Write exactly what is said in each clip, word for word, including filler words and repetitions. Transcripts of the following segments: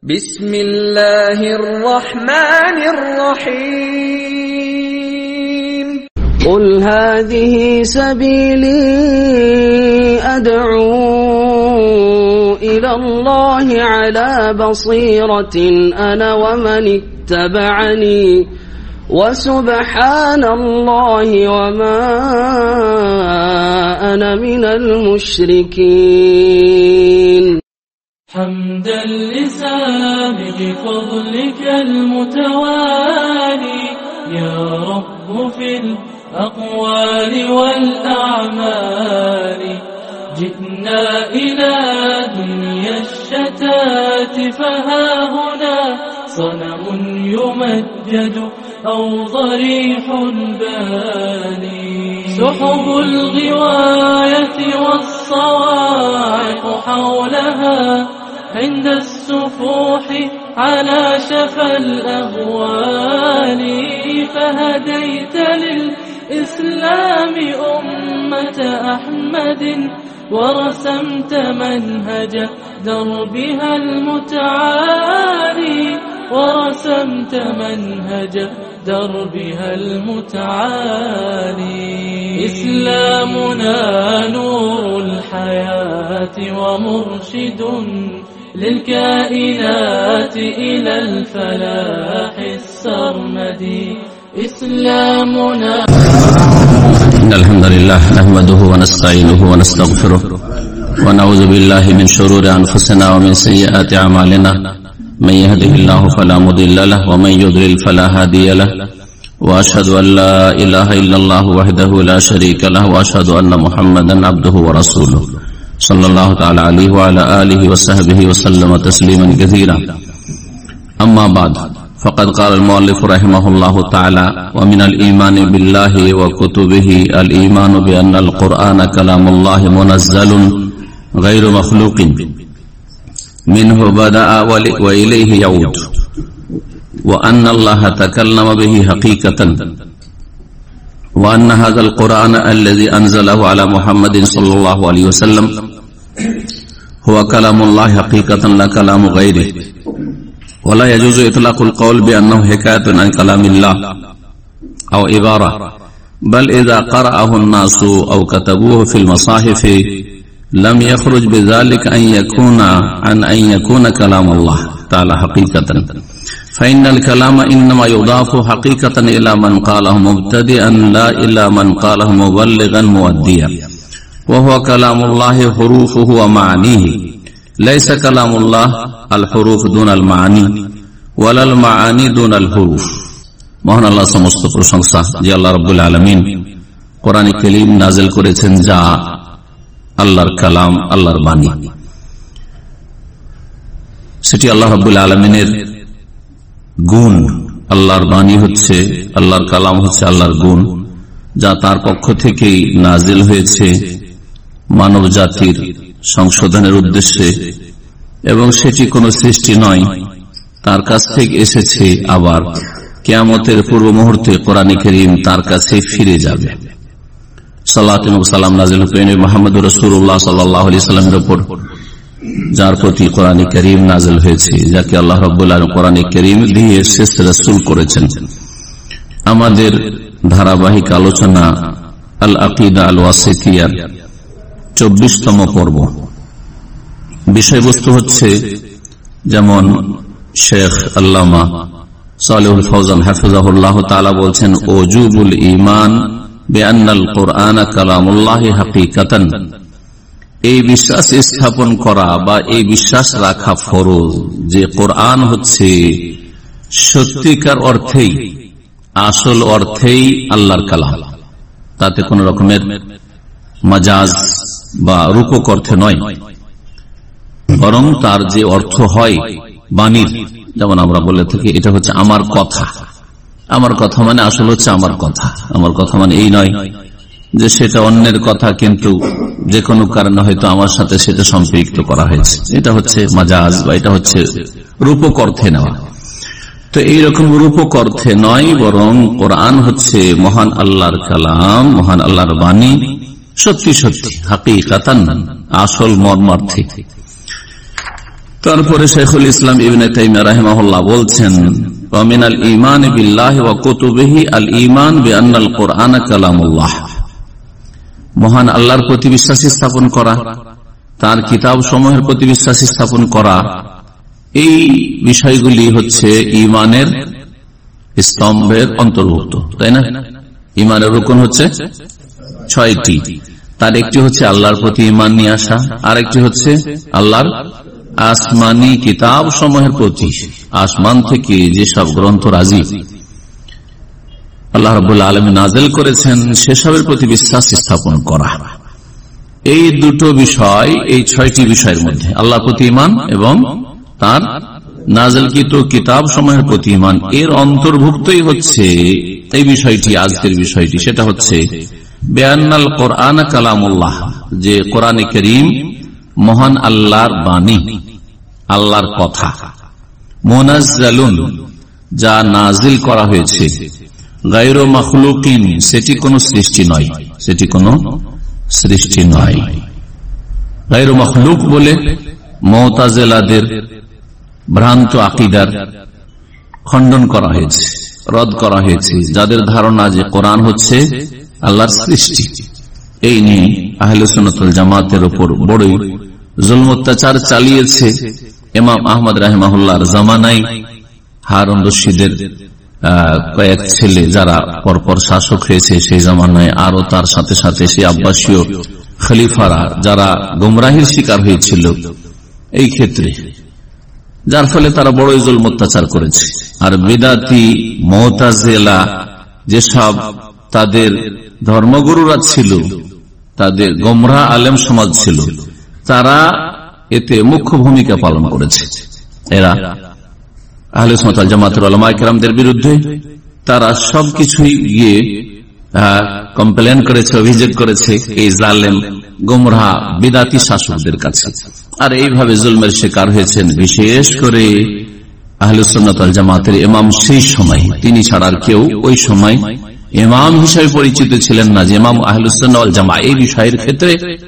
বিসমিল্লাহির রহমানির রহিম قل هذه سبيلي أدعو إلى الله على بصيرة أنا ومن اتبعني وسبحان الله وما أنا من المشركين. حمدا لسابق فضلك المتوالي يا رب في الأقوال والأعمال. جئنا إلى دنيا الشتات فها هنا صنم يمجد أو ضريح باني. سحب الغواية والصواعق حولها عند السفوح على شفا الأهوال. فهديت للإسلام أمة أحمد ورسمت منهج دربها المتعالي ورسمت منهج دربها المتعالي. إسلامنا نور الحياة ومرشد للكائنات إلى الفلاح السرمدي. إسلامنا إن الحمد لله نحمده ونستعينه ونستغفره ونعوذ بالله من شرور أنفسنا ومن سيئات أعمالنا. من يهده الله فلا مضل له ومن يضلل فلا هادي له وأشهد أن لا إله إلا الله وحده لا شريك له وأشهد أن محمدا عبده ورسوله صلى الله تعالى عليه وعلى آله وصحبه وسلم تسليما كثيرا. أما بعد فقد قال المؤلف رحمه الله تعالى ومن الإيمان بالله وكتبه الإيمان بأن القرآن كلام الله منزل غير مخلوق منه بدأ وإليه يعود وأن الله تكلم به حقيقة وأن هذا القرآن الذي أنزله على محمد صلى الله عليه وسلم هو كلام الله حقيقة لا كلام غيره. ولا يجوز إطلاق القول بأنه حكاية عن كلام الله أو عبارة، بل إذا قرأه الناس أو كتبوه في المصاحف لم يخرج بذلك أن يكون عن أن يكون كلام الله تعالى حقيقة. فإن الكلام إنما يضاف حقيقة إلى من قاله مبتدئا لا إلى من قاله مبلغا مؤديا، وهو كلام الله حروفه ومعانيه، ليس كلام الله الحروف دون المعاني ولا المعاني دون الحروف. মহান আল্লাহ সমস্ত প্রশংসা যে আল্লাহ রাব্বুল আলামিন কোরআন কারীম নাযিল করেছেন যা আল্লাহর কালাম, আল্লাহর বাণী। সেটি আল্লাহ রাব্বুল আলামিনের গুণ। আল্লাহর বাণী হচ্ছে, আল্লাহর কালাম হচ্ছে আল্লাহর গুণ, যা তার পক্ষ থেকেই নাজিল হয়েছে মানব জাতির সংশোধনের উদ্দেশ্যে, এবং সেটি কোনো সৃষ্টি নয়, তার কাছ থেকে এসেছে। আবার কিয়ামতের পূর্ব মুহূর্তে কোরআন কারীম তার কাছে ফিরে যাবে। সালাত এবং সালাম নাযিল হয়েছে মুহাম্মদুর রাসূলুল্লাহ সাল্লাল্লাহু আলাইহি সাল্লামের উপর, যার প্রতি কোরআন কারীম নাযিল হয়েছে, যাকে আল্লাহ রাব্বুল আলামিন কোরআন কারীম দিয়ে শেষ রাসূল করেছেন। আমাদের ধারাবাহিক আলোচনা আল আকিদা আল ওয়াসিতিয়া চব্বিশতম পর্ব। বিষয়বস্তু হচ্ছে, যেমন শেখ আল্লামা সালেহুল ফওজান হাফিজাহুল্লাহ তাআলা বলছেন, ওজুবুল ঈমান বিআন্নাল কুরআন কালামুল্লাহি হাকিকাতান। এই বিশ্বাস স্থাপন করা বা এই বিশ্বাস রাখা ফরজ যে কোরআন হচ্ছে সত্যিকার অর্থেই, আসল অর্থেই আল্লাহর কালাম, তাতে কোন রকমের মাজাজ বা রূপক অর্থে নয়, বরং তার যে অর্থ হয় বাণীর, যেমন আমরা বলে থাকি এটা হচ্ছে আমার কথা। আমার কথা মানে আসল হচ্ছে আমার কথা। আমার কথা মানে এই নয় যে সেটা অন্যের কথা, কিন্তু যে কোনো কারণে হয়তো আমার সাথে সেটা সম্পৃক্ত করা হয়েছে, এটা হচ্ছে মাজাজ বা এটা হচ্ছে রূপক অর্থে নেওয়া। তো এইরকম রূপক অর্থে নয়, বরং কোরআন হচ্ছে মহান আল্লাহর কালাম, মহান আল্লাহর বাণী, সত্যি সত্যি হাকিকাতান, আসল মর্মার্থে। তারপরে শাইখুল ইসলাম ইবনে তাইমিয়া রাহিমাহুল্লাহ বলছেন, ওয়া মিনাল ঈমান বিল্লাহি ওয়া কুতুবিহি আল ঈমান বিআন্নাল কুরআন কালামুল্লাহ। মহান আল্লাহর প্রতি বিশ্বাস স্থাপন করা, তার কিতাব সমূহের প্রতি বিশ্বাস স্থাপন করা, এই বিষয়গুলি হচ্ছে ঈমানের স্তম্ভের অন্তর্ভুক্ত, তাই না? ঈমানের রুকন হচ্ছে ছয়টি, তার একটি হচ্ছে আল্লাহর প্রতি ঈমান নিয়ে আসা, আর একটি হচ্ছে আল্লাহর আসমানি কিতাব সমূহের প্রতি, আসমান থেকে যেসব গ্রন্থ রাজি আল্লাহ রাব্বুল আলামিন নাযিল করেছেন সেসবের প্রতি বিশ্বাস স্থাপন করা। এই দুটো বিষয়, এই ছয়টি বিষয়ের মধ্যে আল্লাহর প্রতি ঈমান এবং তার নাযিলকৃত কিতাব সমূহের প্রতি ঈমান, এর অন্তর্ভুক্তই হচ্ছে এই বিষয়টি, আজকের বিষয়টি, সেটা হচ্ছে বিআন্নাল কুরআন কালামুল্লাহ, যে কোরআনে কারীম মহান আল্লাহর বাণী, আল্লাহর কথা, মুনাজ্জালুন, যা নাজিল করা হয়েছে, গায়রু মাখলুকিন, সেটি কোনো সৃষ্টি নয়, সেটি কোনো সৃষ্টি নয়। গায়রু মাখলুক বলে মুতাজিলাদের ভ্রান্ত আকীদার খণ্ডন করা হয়েছে, রদ করা হয়েছে, যাদের ধারণা যে কোরআন হচ্ছে আল্লাহর সৃষ্টি। এই নিয়ে আহলে সুন্নাত ওয়াল জামাতের উপর বড়ই জুলম অত্যাচার চালিয়েছে ইমাম আহমদ রাহিমাহুল্লাহর জামানায়। হারুন রশিদের কয়েক ছেলে যারা পরপর শাসক হয়েছে সেই জামানায়, আরো তার সাথে সাথে সেই আব্বাসীয় খলিফারা যারা গোমরাহির শিকার হয়েছিল এই ক্ষেত্রে, যার ফলে তারা বড়ই জুলম অত্যাচার করেছে। আর বিদাতি মুতাজিলা যেসব তাদের ধর্মগুরুরা ছিল, তাদের গোমরা আলেম সমাজ ছিল, তারা এতে মুখ্য ভূমিকা পালন করেছে। এরা আহলে সুন্নাত ওয়াল জামাতের উলামায়ে কেরামদের বিরুদ্ধে তারা সবকিছুই গিয়ে কমপ্লেন করেছে, অভিযোগ করেছে এই জালেম গোমরা বিদাতি শাসকদের কাছে। আর এইভাবে জুলমের শিকার হয়েছেন বিশেষ করে আহলে সুন্নাত ওয়াল জামাতের ইমাম সেই সময়, তিনি ছাড়া আর কেউ ওই সময় ইমাম হিসেবে পরিচিত ছিলেন না, যে ইমাম আহলুস সুন্নাহ ওয়াল জামাত এই বিষয়ের ক্ষেত্রে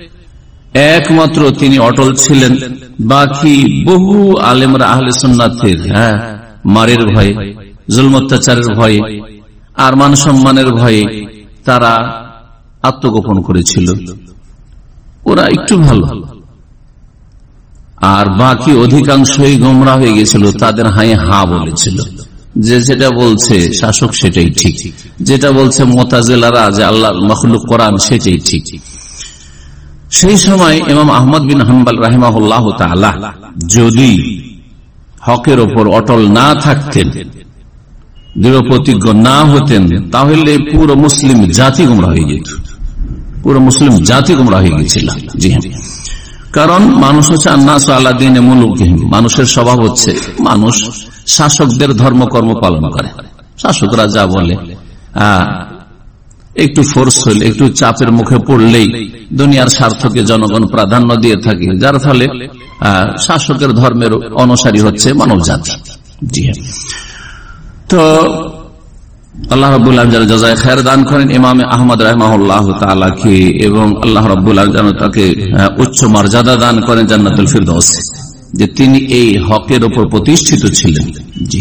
একমাত্র তিনি অটল ছিলেন। বাকি বহু আলেমরা আহলে সুন্নাতের হ্যাঁ মারের ভয়ে, জুলম অত্যাচারের ভয়ে আর মান সম্মানের ভয়ে তারা আত্মগোপন করেছিল, ওরা একটু ভালো। আর বাকি অধিকাংশই গোমরা হয়ে গেছিল, তাদের হাই হা বলেছিল, যে যেটা বলছে শাসক সেটাই ঠিক, যেটা বলছে মুতাজিলারা যে আল্লাহর মাখলুক কোরআন সেটাই ঠিক। সেই সময় ইমাম আহমদ বিন হাম্বল রাহিমাহুল্লাহ তাআলা যদি হকের ওপর অটল না থাকতেন, দৃঢ় প্রতিজ্ঞ না হতেন, তাহলে পুরো মুসলিম জাতি গোমরা হয়ে যেত, পুরো মুসলিম জাতি গোমরা হয়ে গেছিল। জি হ্যাঁ, কারণ মানুষ হচ্ছে আন্নাসু আলা দীনি মুলুকিহিম, মানুষের স্বভাব হচ্ছে মানুষ শাসকদের ধর্মকর্ম পালন করে। শাসকরা যা বলে, একটু ফোর্স হলে, একটু চাপের মুখে পড়লেই দুনিয়ার স্বার্থকে জনগণ প্রাধান্য দিয়ে থাকে, যার ফলে শাসকের ধর্মের অনুসারী হচ্ছে মানব জাতি। জি হ্যাঁ, তো আল্লাহ রাব্বুল আলামিন যারা জাযায়ে খায়ের দান করেন ইমাম আহমদ রাহিমাহুল্লাহ তাআলাকে, এবং আল্লাহ রাব্বুল আলামিন যেন তাকে উচ্চ মর্যাদা দান করেন জান্নাতুল ফিরদাউস, যে তিনি এই হকের উপর প্রতিষ্ঠিত ছিলেন। জি,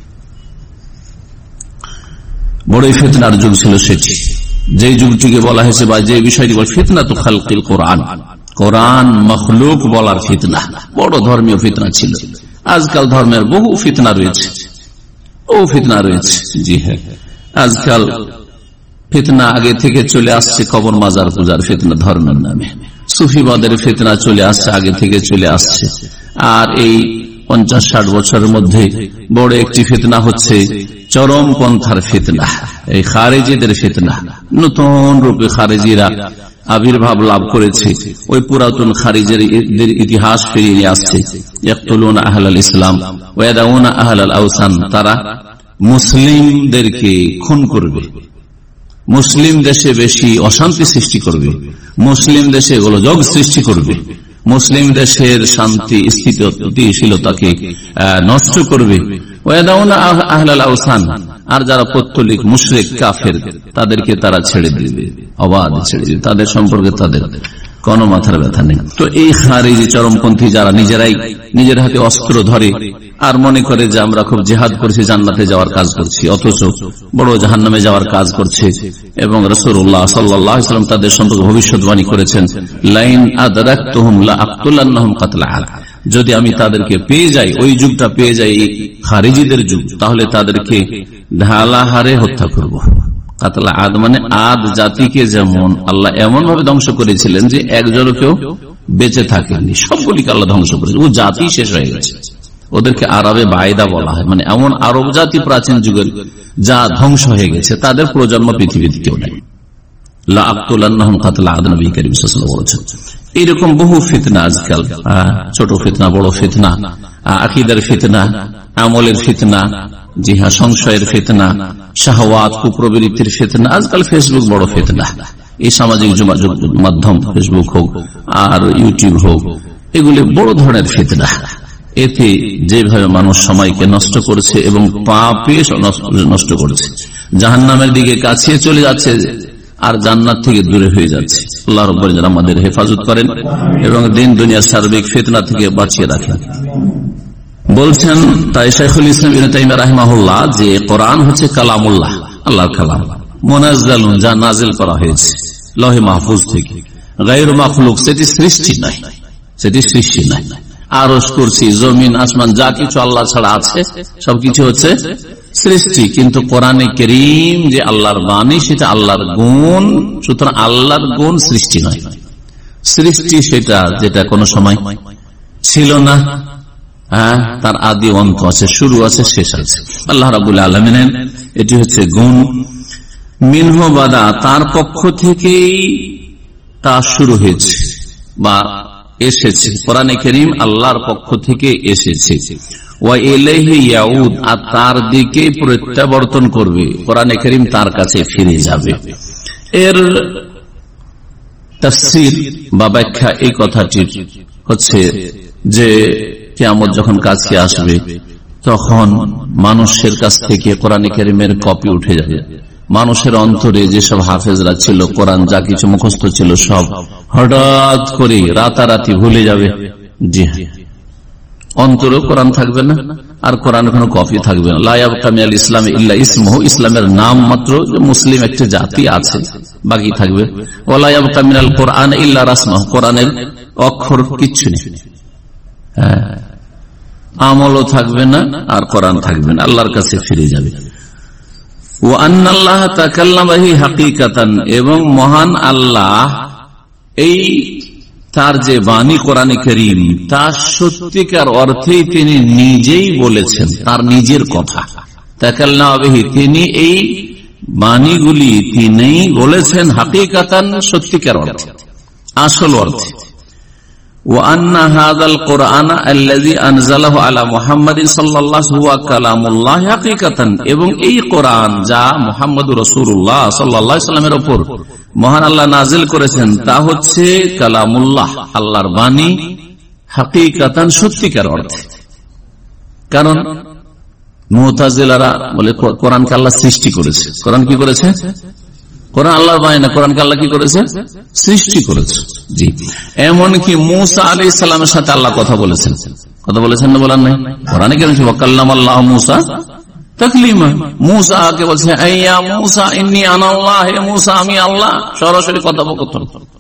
বড়ই ফিতনার যুগ ছিল সেটি, যে যুগটিকে বলা হয়েছে বা যে বিষয়টি বলে ফিতনাতুল খালকিল কোরআন, কোরআন মখলুক বলার ফিতনা, বড় ধর্মীয় ফিতনা ছিল। আজকাল ধর্মের বহু ফিতনা রয়েছে, ও ফিতনা রয়েছে। জি হ্যাঁ, আজকাল ফিতনা আগে থেকে চলে আসছে, কবর মাজার পূজার ফিতনা ধর্মের নামে, সুফিবাদের ফিতনা চলে আসছে, আগে থেকে চলে আসছে। আর এই পঞ্চাশ ষাট বছরের মধ্যে বড় একটি ফিতনা হচ্ছে চরম পন্থার ফিতনা, এই খারেজিদের ফিতনা। নতুন রূপে খারেজিরা আবির্ভাব লাভ করেছে, ওই পুরাতন খারিজের ইতিহাস ফিরিয়ে নিয়ে আসছে। ইয়াকতুলুনা আহলাল ইসলাম ওয়া ইয়াদাউনা আহলাল আওসান, তারা মুসলিমদেরকে খুন করবে, মুসলিম দেশে বেশি অশান্তি সৃষ্টি করবে, মুসলিম দেশে গোলযোগ সৃষ্টি করবে, মুসলিম দেশের শান্তি স্থিতিশীলতাকে নষ্ট করবে। ওয়াদাউনা আহলাল আওসান, আর যারা পৌত্তলিক মুশরিক কাফের তাদেরকে তারা ছেড়ে দিবে, অবাধ ছেড়ে দিবে, তাদের সম্পর্কে তাদের কোন মাথার ব্যথা নেই। তো এই খারিজি চরমপন্থী যারা নিজেরাই নিজের হাতে অস্ত্র ধরে আর মনে করে যে আমরা খুব জিহাদ করছি, জান্নাতে যাওয়ার কাজ করছি, অথচ বড় জাহান্নামে যাওয়ার কাজ করছে। এবং রাসূলুল্লাহ সাল্লাল্লাহু আলাইহি ওয়াসাল্লাম তাদের সম্পর্কে ভবিষ্যৎবাণী করেছেন, লাইন আদরাকতুহুম লা আকতুলান্নাহুম কাতলা আদ, যদি আমি তাদেরকে পেয়ে যাই, ওই যুগটা পেয়ে যাই খারিজিদের যুগ, তাহলে তাদেরকে ঢালাহারে হত্যা করব। কাতলা আদ মানে আদ জাতিকে যেমন আল্লাহ এমন ভাবে ধ্বংস করেছিলেন যে একজনও কেউ বেঁচে থাকেনি, সবগুলিকে আল্লাহ ধ্বংস করেছে, ও জাতি শেষ হয়ে গেছে। ওদেরকে আরবে বায়দা বলা হয়, মানে এমন আরব জাতি প্রাচীন যুগের যা ধ্বংস হয়ে গেছে, তাদের প্রজন্ম পৃথিবীতে কেউ নেই। লা আকতুলান্নাহুম কাতলা আদ, নবী কারীম সাল্লাল্লাহু আলাইহি ওয়াসাল্লাম বলেছেন। এইরকম বহু ফিতনা আজকাল, ছোট ফিতনা, বড় ফিতনা, আকীদার ফিতনা, আমলের ফিতনা, জি হ্যাঁ, সংশয়ের ফিতনা, শাহওয়াত, কুপ্রবৃত্তির ফিতনা, আজকাল ফেসবুক বড় ফিতনা। এই সামাজিক যোগাযোগ মাধ্যম, ফেসবুক হোক আর ইউটিউব হোক, এগুলি বড় ধরনের ফিতনা। এতে যেভাবে মানুষ সময়কে নষ্ট করেছে এবং পাপে নষ্ট করেছে, জাহান্নামের দিকে কাছিয়ে চলে যাচ্ছে আর জান্নাত থেকে দূরে হয়ে যাচ্ছে। আল্লাহ রাব্বুল আলামিন আমাদের হেফাজত করেন এবং দিন দুনিয়ার সার্বিক ফিতনা থেকে বাঁচিয়ে রাখেন। বলছেন তাই শাইখুল ইসলাম ইবনে তাইমিয়া রাহিমাহুল্লাহ যে কোরআন হচ্ছে কালামুল্লাহ, আল্লাহর কালাম, মুনাজ্জালুন, যা নাজিল করা হয়েছে লৌহে মাহফুজ থেকে, গায়রু মাখলুক, সেটি সৃষ্টি নয়, সেটি সৃষ্টি নয়। আরশ, কুরসি, জমিন, আসমান, যা কিছু আল্লাহ ছাড়া আছে সবকিছু হচ্ছে সৃষ্টি। কিন্তু কোরআনে কারীম যে আল্লাহর বাণী, সেটা আল্লাহর গুণ, সুতরাং আল্লাহর গুণ সৃষ্টি নয়। সৃষ্টি সেটা যেটা কোনো সময় ছিল না, হ্যাঁ, তার আদি অন্ত আছে, শুরু আছে, শেষ আছে। আল্লাহ রাব্বুল আলামিনের এটি হচ্ছে গুণ। মিনহু বাদা, তার পক্ষ থেকেই তা শুরু হয়েছে বা এসেছে। কোরআনে কারীম আল্লাহর পক্ষ থেকে এসেছে। ওয়া ইলাইহি ইয়াউদ, আর তার দিকে প্রত্যাবর্তন করবে, কোরআনে কারীম তার কাছে ফিরে যাবে। এর তাফসীর বা ব্যাখ্যা এই কথাটির হচ্ছে যে কিয়ামত যখন কাছে আসবে, তখন মানুষের কাছ থেকে কোরআনে কারীমের কপি উঠে যাবে। মানুষের অন্তরে যেসব হাফেজরা ছিল, কোরআন যা কিছু মুখস্থ ছিল, সব হঠাৎ করে রাতারাতি ভুলে যাবে। জি হ্যাঁ, অন্তরেও কোরআন থাকবে না, আর কোরআন কোনো কপি থাকবে না। লা ইয়াবকা মিনাল ইসলামি ইল্লা ইসমুহু, ইসলামের নাম মাত্র, মুসলিম একটা জাতি আছে, বাকি থাকবে। ওয়া লা ইয়াবকা মিনাল কোরআন ইল্লা রাসমুহু, কোরআনের অক্ষর কিচ্ছু নেই, হ্যাঁ, আমলও থাকবে না আর কোরআন থাকবে না, আল্লাহর কাছে ফিরে যাবে। ওয়া আন্নাল্লাহ তাকাল্লামা বিহি হাকিকাতান, এবং মহান আল্লাহ এই তার যে বাণী কোরআনে কারীম, তা সত্যিকার অর্থেই তিনি নিজেই বলেছেন, তার নিজের কথা। তাকাল্লামা বিহি, তিনি এই বাণীগুলি তিনিই বলেছেন, হাকিকাতান, সত্যিকার অর্থে, আসল অর্থে। وأن هذا القرآن الذي أنزله على محمد صلى الله عليه وسلم هو كلام الله حقيقة, এবং এই কোরআন যা মুহাম্মদ রাসূলুল্লাহ সাল্লাল্লাহু আলাইহি ওয়াসাল্লামের উপর মহান আল্লাহ নাজিল করেছেন, তা হচ্ছে কালামুল্লাহ, আল্লাহর বাণী, হাকিকাতান, সত্যিকার অর্থে। কারণ মুতাজিলারা বলে কোরআনকে আল্লাহ সৃষ্টি করেছে। কোরআন কি করেছে? কোরআন আল্লাহর বাণী না, কোরআনকে আল্লাহ কি করেছে? সৃষ্টি করেছে। জি, এমনকি মূসা আলাইহিস সালামের সাথে আল্লাহ কথা বলেছেন, কথা বলেছেন না বলার নাই? কোরআনে কেন ওয়াকাল্লামাল্লাহু মূসা তাকলিমা, মূসাকে বলছে আইয়া মূসা ইন্নী আনা আল্লাহ, হে মূসা আমি আল্লাহ, সরাসরি কথোপকথন।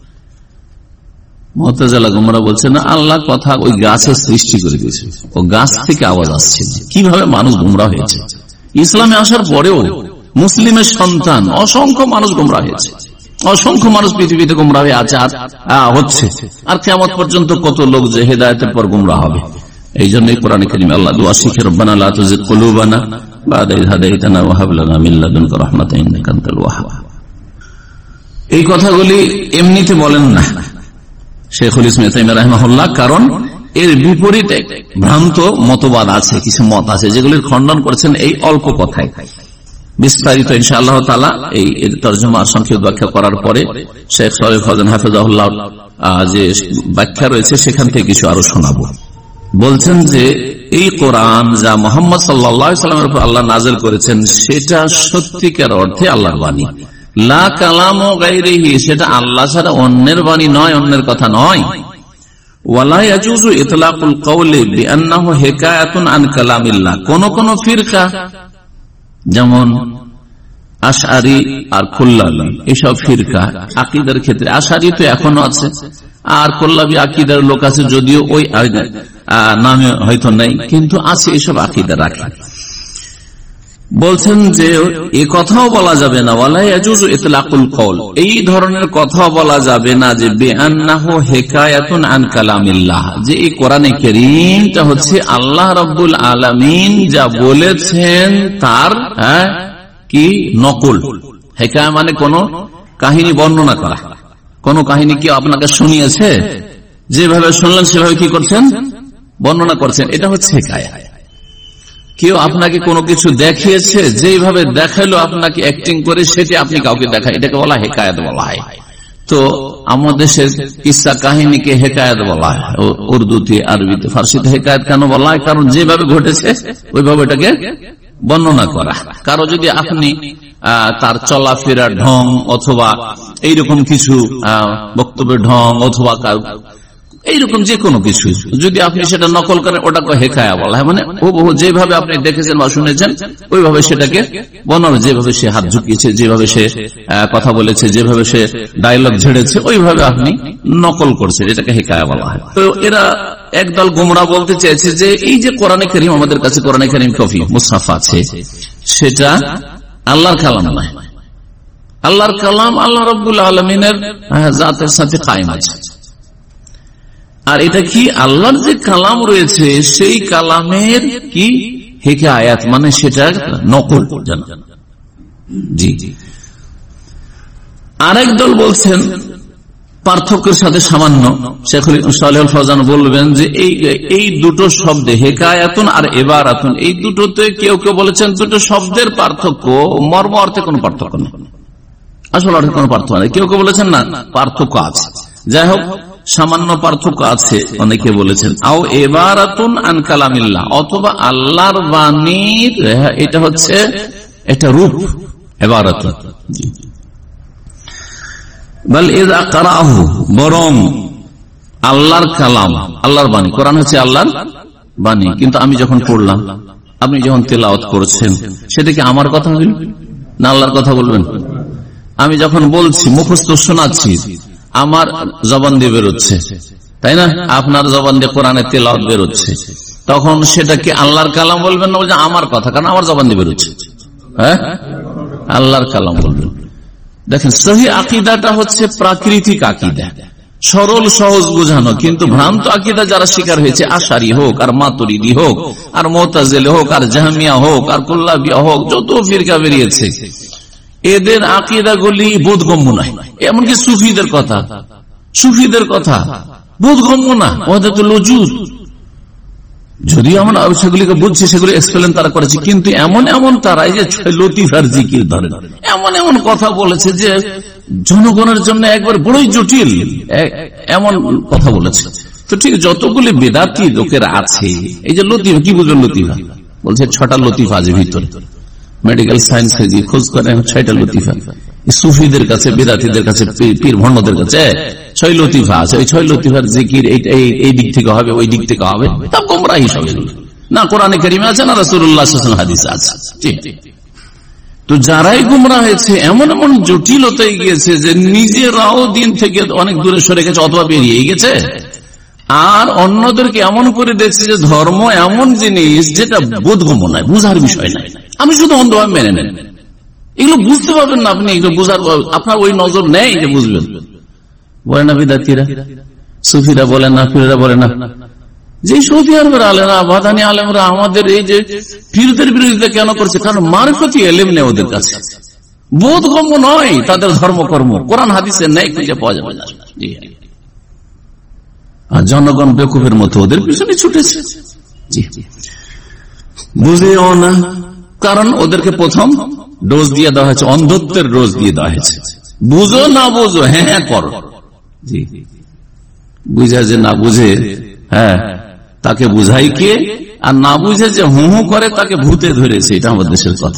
মুতাজিলা গুমরা বলছে না, আল্লাহ কথা ওই গাছের সৃষ্টি করে দিয়েছে, ও গাছ থেকে আওয়াজ আসছে। কিভাবে মানুষ গুমরা হয়েছে! ইসলামে আসার পরেও মুসলিমের সন্তান অসংখ্য মানুষ গুমরা হয়েছে, অসংখ্য মানুষ পৃথিবীতে গুমরা হয়ে আছে আর হচ্ছে, আর কিয়ামত পর্যন্ত কত লোক যে হেদায়েতের পর গুমরা হবে। এই জন্যই কোরআনে কারীমে আল্লাহ দোয়া শিখে, রব্বানা লা তুযিগ কুলুবানা বা'দা ইয হাদাইতানা ওয়া হাব লানা মিন লাদুনকা রাহমাতান ইন্নাকা আনতাল ওয়াহ্হাব। এই কথাগুলি এমনিতে বলেন না শাইখুল ইসলাম ইবনে তাইমিয়া রাহিমাহুল্লাহ, কারণ এর বিপরীতে ভ্রান্ত মতবাদ আছে, কিছু মত আছে যেগুলির খণ্ডন করেছেন এই অল্প কথায়। বিস্তারিত ইনশাআল্লাহ তাআলা এই তরজমা সংক্ষেপ ব্যাখ্যা করার পরে শেখ সালেহ ফাওজান হাফেজাহুল্লাহ যে ব্যাখ্যা রয়েছে সেখান থেকে কিছু আরো শোনাবো। বলছেন যে এই কোরআন যা মুহাম্মদ সাল্লাল্লাহু আলাইহি ওয়াসাল্লামের উপর আল্লাহ নাযিল করেছেন, সেটা সত্যিকার অর্থে আল্লাহর বাণী, লা কালামু গায়রিহি, সেটা আল্লাহ ছাড়া অন্যের বাণী নয়, অন্যের কথা নয়। ওয়ালা ইয়াজুজু ইতলাকুল কওলি বিআন্নাহু হিকায়াতুন আন কালামিল্লাহ। কোন কোন ফিরকা যেমন আশআরী আর কুল্লাবী, এসব ফিরকা আকীদার ক্ষেত্রে, আশআরী তো এখনো আছে আর কুল্লাবী আকীদার লোক আছে, যদিও ওই নামে হয়তো নাই, কিন্তু আছে, এসব আকীদা রাখে। বলছেন যে এ কথাও বলা যাবে না, ওয়ালা ইয়াজুজু ইতলাকুল কওল, এই ধরনের কথা বলা যাবে না যে বিআন্নাহু হিকায়াতুন আন কালামিল্লাহ, যে এই কোরআনে কারীমটা হচ্ছে আল্লাহ রাব্বুল আলামিন যা বলেছেন তার হ্যাঁ কি নকল। হিকায়া মানে কোন কাহিনী বর্ণনা করা, কোন কাহিনী কি আপনাকে শুনিয়েছে, যেভাবে শুনলেন সেভাবে কি করছেন, বর্ণনা করছেন, এটা হচ্ছে হিকায়া। কেউ আপনাকে কোনো কিছু দেখিয়েছে, যেভাবে দেখালো আপনাকে অ্যাক্টিং করে, সেটা আপনি কাউকে দেখায়, এটাকে বলা হেকায়াত বলা হয়। তো আমাদের দেশের কিসসা কাহিনীকে হেকায়াত বলা হয়, উর্দুতে, আরবিতে, ফার্সিতে হেকায়াত কেন বলা হয়? কারণ যেভাবে ঘটেছে ওইভাবে এটাকে বর্ণনা করা। কারো যদি আপনি তার চলাফেরার ঢং অথবা এইরকম কিছু বক্তব্যের ঢং অথবা এইরকম যে কোনো কিছু যদি আপনি সেটা নকল করেন, ওটাকে হেকায়া বলা হয়। মানে ও যেভাবে আপনি দেখেছেন বা শুনেছেন ওইভাবে সেটাকে বর্ণনা, যেভাবে সে হাত ঝুঁকিয়েছে, যেভাবে সে কথা বলেছে, যেভাবে সে ডায়লগ ঝেড়েছে, ওইভাবে আপনি নকল করছেন, এটাকে হেকায়া বলা হয়। তো এরা একদল গোমরা বলতে চেয়েছে যে এই যে কোরআনে কারীম, আমাদের কাছে কোরআনে কারীম কপি মুসহাফ আছে, সেটা আল্লাহর কালাম নয়। আল্লাহর কালাম আল্লাহ রাব্বুল আলামিনের জাতের সাথে কায়েম আছে, আর এটা কি আল্লাহর যে কালাম রয়েছে সেই কালামের কি হিকায়াত, মানে সেটা নকল জানা। জি জি। আরেক দল বলছেন পার্থক্যের সাথে সামান্য, শেখ সালেহুল ফওজান বলবেন যে এই এই দুটো শব্দে হিকায়াতুন আর ইবারাতুন, এই দুটোতে কেউ কেউ বলেছেন দুটো শব্দের পার্থক্য, মর্ম অর্থে কোনো পার্থক্য নেই, আসলে অর্থে কোনো পার্থক্য নেই। কেউ কেউ বলেছেন না, পার্থক্য আছে। যাই হোক, সামান্য পার্থক্য আছে, অনেকে বলেছেন। আও ইবারাতুন আন কালামিল্লাহ, অথবা আল্লাহর বাণীর এটা হচ্ছে একটা রূপ, ইবারাতুন। বল ইযা ক্বারাহু, বরং আল্লাহর কালাম, আল্লাহর বাণী, কোরআন হচ্ছে আল্লাহর বাণী, কিন্তু আমি যখন পড়লাম, আপনি যখন তেলাওয়াত করছেন, সেটা কি আমার কথা বলবেন না আল্লাহর কথা বলবেন? আমি যখন বলছি, মুখস্থ শোনাচ্ছি, আমার জবান দিয়ে বেরোচ্ছে, তাই না? আপনার জবান দিয়ে কোরআনের তেলাওয়াত বেরোচ্ছে, তখন সেটা কি আল্লাহর কালাম বলবেন না বলছেন আমার কথা? কারণ আমার জবান দিয়ে বেরোচ্ছে, হ্যাঁ, আল্লাহর কালাম বলবেন। দেখেন, সহি আকীদাটা হচ্ছে প্রাকৃতিক আকীদা, সরল সহজ বোঝানো। কিন্তু ভ্রান্ত আকীদা যারা শিকার হয়েছে, আশারি হোক আর মাতুরিদি হোক আর মুতাজিলা হোক আর জাহমিয়া হোক আর কুল্লাবিয়া হোক, যত ফিরকা বেরিয়েছে, এদের আকীদাগুলি বোধগম্য নয়। এমনকি সুফিদের কথা, সুফিদের কথা বোধগম্য না, ওদের তো লজুজ। যদিও আমরা সেগুলিকে বুঝছি, সেগুলি এক্সপ্লেন তারা করেছে, কিন্তু এমন এমন তারা এই যে লতিফার জিকির ধরে এমন এমন কথা বলেছে যে জনগণের জন্য একবার বড়ই জটিল, এমন কথা বলেছে। তো ঠিক যতগুলি বেদাতি লোকেরা আছে, এই যে লতিফা, কি বুঝবেন লতিফা? বলছে ছটা লতিফা আছে ভিতরে, মেডিকেল সায়েন্সে গিয়ে খোঁজ করে ছয়টা লতিফা। সুফিদের কাছে, বেদাতিদের কাছে, পীর ভণ্ডদের কাছে ছয় লতিফা আছে। ওই ছয় লতিফার জিকির এই দিক থেকে হবে, ওই দিক থেকে হবে, তা গোমরাহি সব না। কোরআনে কারিমে আছে না, রাসূলুল্লাহ সাল্লাল্লাহু আলাইহি ওয়াসাল্লাম হাদিসে আছে। তো যারাই গুমরা হয়েছে, এমন এমন জটিলতায় গিয়েছে যে নিজেরাও দিন থেকে অনেক দূরে সরে গেছে অথবা বেরিয়ে গেছে, আর অন্যদেরকে এমন করে দেখছে যে ধর্ম এমন জিনিস যেটা বোধগম্য নয়, বুঝার বিষয় নাই, আমি শুধু অন্ধভাবে মেনে নেন। এগুলো বুঝতে পারবেন না আপনি, এগুলো বুঝার আপনার ওই নজর নেই যে বুঝবেন। বলে না বিদাতিরা, সুফিরা বলেন না, ফিরেরা বলে না, যে সৌদি আরবের আলেমরা, বাদানি আলেমরা আমাদের এই যে পীরদের বিরোধিতা কেন করছে? কারণ মারফতি এলেম নেই ওদের কাছে, বোধগম্য নয় তাদের ধর্মকর্ম, কোরআন হাদিসে নেই, খুঁজে পাওয়া যাবে না। আর জনগণ বেকুফের মতো ওদের পিছনে ছুটেছে, বুঝেও না। কারণ ওদেরকে প্রথম ডোজ দিয়ে দেওয়া হয়েছে, অন্ধত্বের ডোজ দিয়ে দেওয়া হয়েছে। বুঝো না বুঝো, হ্যাঁ হ্যাঁ করো, জি, বুঝা যে না বুঝে, হ্যাঁ, তাকে বুঝাই কে, আর না বুঝে যে হু হু করে তাকে ভূতে ধরেছে। এটা আমাদের দেশের কথা।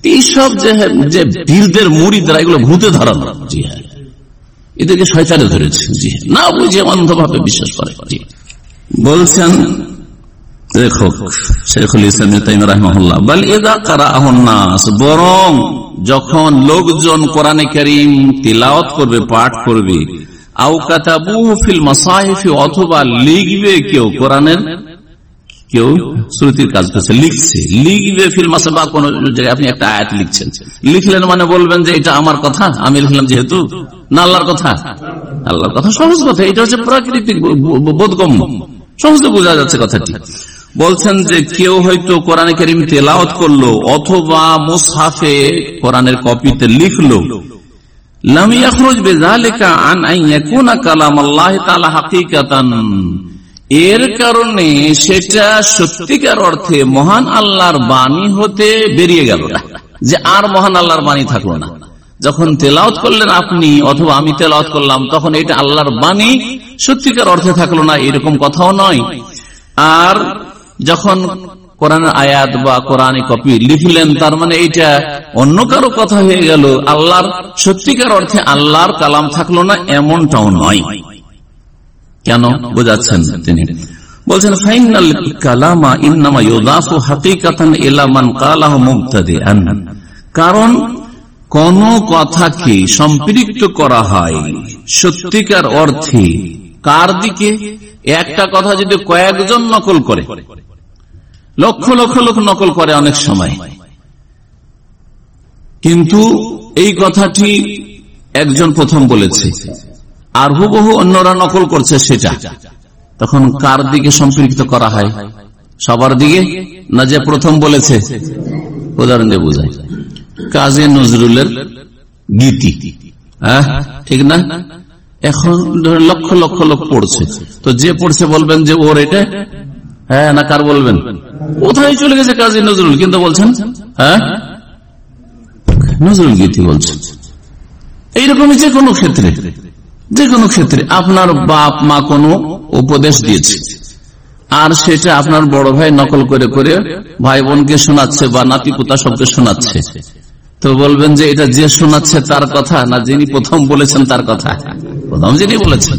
এইসব যে বীরদের মুরিদরা এগুলো ভূতে ধরানো, জি হ্যাঁ, এদেরকে শয়তানে ধরেছে, জি না বুঝে অন্ধভাবে বিশ্বাস করে। বলছেন দেখো শেখুল ইসলাম ইবনে তাইমিয়া রাহিমাহুল্লাহ, বাল ইযা কারাআহুন নাস, বরং যখন লোকজন কোরআনে কারীম তিলাওয়াত করবে, পাঠ করবে, আও কাতাবুহু ফিল মাসাহিফ, অথবা লিখবে কেউ কোরআনের, কেউ শ্রুতির কাজ করছে, লিখছে, লিখবে ফিল মাসাহিফ, বা কোন জায়গায় আপনি একটা আয়াত লিখছেন, লিখলেন মানে বলবেন যে এটা আমার কথা, আমি লিখলাম যেহেতু, না আল্লাহর কথা? আল্লাহর কথা, সহজ কথা, এটা হচ্ছে প্রাকৃতিক বোধগম্য, সহজে বোঝা যাচ্ছে কথাটি। বলছেন যে কেউ হয়তো কোরআনে কারীম তেলাওয়াত করলো অথবা মুসহাফে কোরআনের কপিতে লিখলো, লাম ইয়াখরুজ বিযালিকা আন আন ইয়াকুনা কালামুল্লাহি তাআলা হাকীকাতান, এর কারণে সেটা সত্যিকার অর্থে মহান আল্লাহর বাণী হতে বেরিয়ে গেল না, যে আর মহান আল্লাহর বাণী থাকলো না। যখন তেলাওয়াত করলেন আপনি অথবা আমি তেলাওয়াত করলাম, তখন এটা আল্লাহর বাণী সত্যিকার অর্থে থাকলো না, এরকম কথাও নয়। আর যখন কোরআনের আয়াত বা কোরআনে কপি লিখলেন, তার মানে এটা অন্য কারো কথা হয়ে গেল, আল্লাহর সত্যিকার অর্থে আল্লাহর কালাম থাকলো না, এমনটাও নয়। কেন বোঝাচ্ছেন তিনি? বলছেন ফাইনাল কালামা ইন্নামা ইউযাফু হাকীকাতান ইলা মান ক্বালাহু মুবতাদিআন, কারণ কোন কথাকে সম্পৃক্ত করা হয় সত্যিকার অর্থে কার দিকে? একটা কথা যদি কয়েকজন নকল করে, লক্ষ লক্ষ লোক নকল করে অনেক সময়, কিন্তু এই কথাটি একজন প্রথম বলেছে আর হুবহু অন্যরা নকল করছে, সেটা তখন কার দিকে সম্পৃক্ত করা হয়? সবার দিকে না যে প্রথম বলেছে? উদাহরণ দিয়ে বোঝায়, কাজী নজরুলের গীতি, হ্যাঁ ঠিক না? এখন লক্ষ লক্ষ লোক পড়ছে, তো যে পড়ছে বলবেন যে ওর এটা, হ্যাঁ না কার বলবেন? কোথায় চলে গেছে কাজী নজরুল, কিন্তু বলছেন হ্যাঁ নজরুল গীতি বলছেন। এইরকমই যে কোনো ক্ষেত্রে, যে কোনো ক্ষেত্রে আপনার বাপ মা কোনো উপদেশ দিয়েছে আর সেটা আপনার বড় ভাই নকল করে করে ভাই বোনকে শোনাচ্ছে বা নাতি পুতা সবকে শোনাচ্ছে, তো বলবেন যে এটা যে শোনাচ্ছে তার কথা না যিনি প্রথম বলেছেন তার কথা? প্রথম যিনি বলেছেন।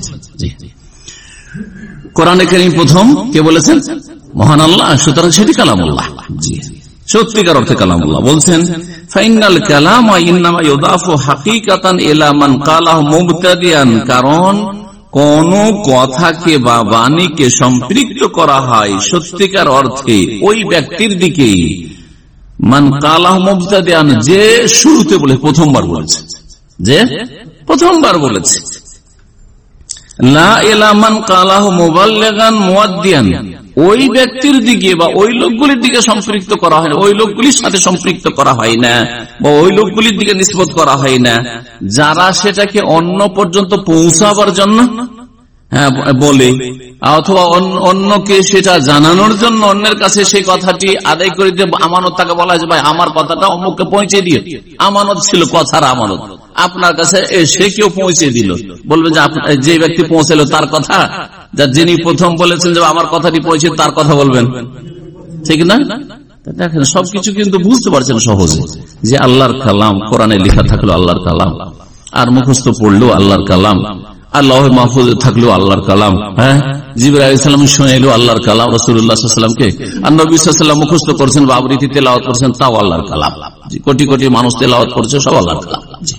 কোরআনে কারীম প্রথম কে বলেছেন? মহান আল্লাহ, সুতরাং সেটি কালামুল্লাহ, জি সত্যিকার অর্থে কালামুল্লাহ। বলছেন ফাইনাল কালামা ইন্নামা ইউযাফু হাকীকাতান ইলা মান ক্বালাহু মুবতাদিআন, কারণ কোন কথাকে বা বাণীকে সম্পৃক্ত করা হয় সত্যিকার অর্থে ওই ব্যক্তির দিকে, মান ক্বালাহু মুবতাদিআন, যে শুরুতে বলে প্রথমবার বলেছে, যে প্রথমবার বলেছে, লা ইলা মান ক্বালাহু মুবাল্লিগান মুআদ্দিয়ান, ওই ব্যক্তির দিকে বা ওই লোকগুলির দিকে সম্পৃক্ত করা হয় না, ওই লোকগুলির সাথে সম্পৃক্ত করা হয় না, বা ওই লোকগুলির দিকে নিসবত করা হয় না যারা সেটাকে অন্য পর্যন্ত পৌঁছাবার জন্য হ্যাঁ বলে, অথবা অন্যকে সেটা জানানোর জন্য অন্যের কাছে সেই কথাটি আদায় করে দিয়ে আমানত, তাকে বলা হয় ভাই আমার কথাটা অমুককে পৌঁছে দিয়ে, আমানত ছিল, কথার আমানত আপনার কাছে সে কেউ পৌঁছে দিল, বলবে যে যে ব্যক্তি পৌঁছালো তার কথা, যা যিনি প্রথম বলেছেন যে আমার কথাটি পৌঁছে তার কথা বলবেন, ঠিক না? দেখেন সবকিছু কিন্তু বুঝতে পারছেন সহজে, যে আল্লাহর কালাম কোরআনে লেখা থাকলো আল্লাহর কালাম, আর মুখস্থ পড়লো আল্লাহর কালাম, আর লৌহে মাহফুজে থাকলো আল্লাহর কালাম, হ্যাঁ জিবরাইল আলাইহিস সালাম শুনাইলো আল্লাহর কালাম রাসূলুল্লাহ সাল্লাল্লাহু আলাইহি ওয়াসাল্লামকে, আর নবী সাল্লাল্লাহু আলাইহি ওয়াসাল্লাম মুখস্থ করছেন বা আবৃত্তি তেলাওয়াত করছেন, তাও আল্লাহর কালাম, কোটি কোটি মানুষ তেলাওয়াত করছে, সব আল্লাহর কালাম।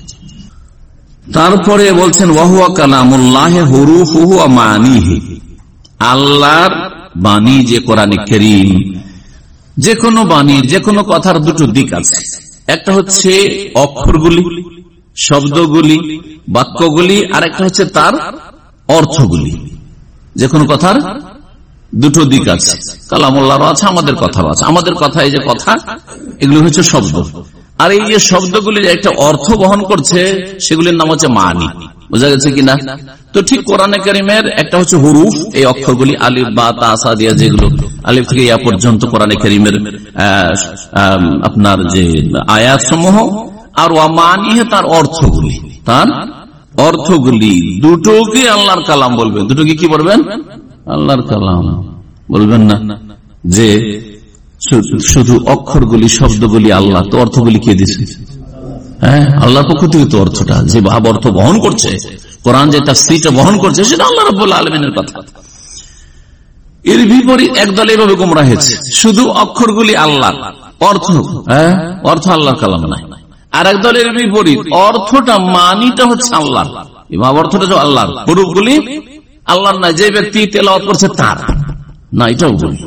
তারপরে বলছেন ওয়াহুয়া কালামুল্লাহি হুরুফুহু ওয়া মানিহি, আল্লাহর বাণী যে কোরআনে কারীম, যে কোনো বাণীর যে কোনো কথার দুটো দিক আছে, একটা হচ্ছে অক্ষরগুলি, শব্দগুলি, বাক্যগুলি, আর একটা হচ্ছে তার অর্থগুলি। যে কোনো কথার দুটো দিক আছে, কালামুল্লাহর আছে, আমাদের কথারও আছে। আমাদের কথা, এই যে কথা, এগুলো হচ্ছে শব্দ, আর এই যে শব্দগুলি একটা অর্থ বহন করছে সেগুলির নাম হচ্ছে মানি। বোঝা গেছে কিনা? তো ঠিক কোরআনে কারীমের একটা হচ্ছে হুরুফ, এই অক্ষরগুলি আলিফ বা তা সা দিয়া, যেগুলো আলিফ থেকে ইয়া পর্যন্ত কোরআনে কারীমের আপনার যে আয়াত সমূহ, আর ওয়া মানিহি, তার অর্থগুলি, তার অর্থগুলি দুটোকে আল্লাহর কালাম বলবেন। দুটোকে কি বলবেন? আল্লাহর কালাম বলবেন না। যে শুধু অক্ষরগুলি, শব্দগুলি আল্লাহ, তো অর্থগুলি কে দিছে? হ্যাঁ, আল্লাহর পক্ষ থেকে তো অর্থটা, যে ভাব অর্থ বহন করছে, কোরআন যে তাফসীরটা বহন করছে, সেটা আল্লাহ রাব্বুল আলামিনের কথা। এর বিপরীত একদল এভাবে গোমরাহ হয়েছে, শুধু অক্ষরগুলি আল্লাহর, অর্থ হ্যাঁ অর্থ আল্লাহর কালাম নাই। আর এক দলের বিপরীত, অর্থটা মানিটা হচ্ছে আল্লাহর, ভাব অর্থটা যে আল্লাহর, হুরুফগুলি আল্লাহর নাই, যে ব্যক্তি তেলাওয়াত করছে তার না, এটাও বলি।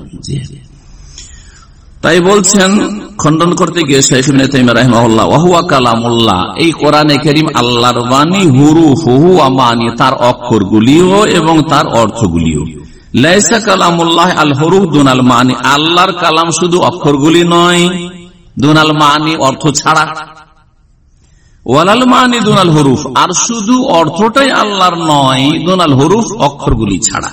তাই বলছেন খণ্ডন করতে গিয়ে শাইখ ইবনে তাইমিয়া রাহিমাহুল্লাহ, ওয়া হুয়া কালামুল্লাহ, এই কোরআনে কারীম আল্লাহর বাণী, হুরুফুহু ওয়া মানি, তার অক্ষরগুলিও এবং তার অর্থগুলিও। লাইসা কালামুল্লাহ আল হুরুফ দুনাল মানি, আল্লাহর কালাম শুধু অক্ষরগুলি নয়, দুনাল মানি অর্থ ছাড়া, ওয়ালাল মানি দুনাল হুরুফ, আর শুধু অর্থটাই আল্লাহর নয়, দুনাল হুরুফ অক্ষরগুলি ছাড়া।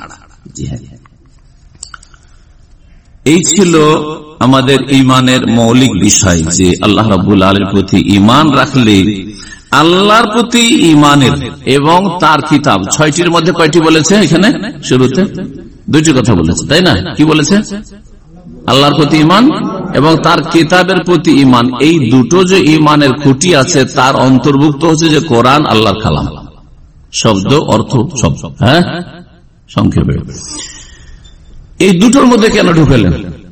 এই ছিল আমাদের ঈমানের মৌলিক বিষয়, যে আল্লাহ রাব্বুল আলামিনের প্রতি ঈমান রাখলে আল্লাহর প্রতি ঈমানের এবং তার কিতাব, ছয়টির মধ্যে কয়টি বলেছে? এখানে শুরুতে দুইটি কথা বলেছে, তাই না? কি বলেছে? আল্লাহর প্রতি ঈমান এবং তার কিতাবের প্রতি ঈমান, এই দুটো যে ঈমানের খুঁটি আছে, তার অন্তর্ভুক্ত হচ্ছে যে কোরআন আল্লাহর কালাম, শব্দ অর্থ সব। হ্যাঁ, সংক্ষেপে এই দুটোর মধ্যে কেন ঢুকেলেন?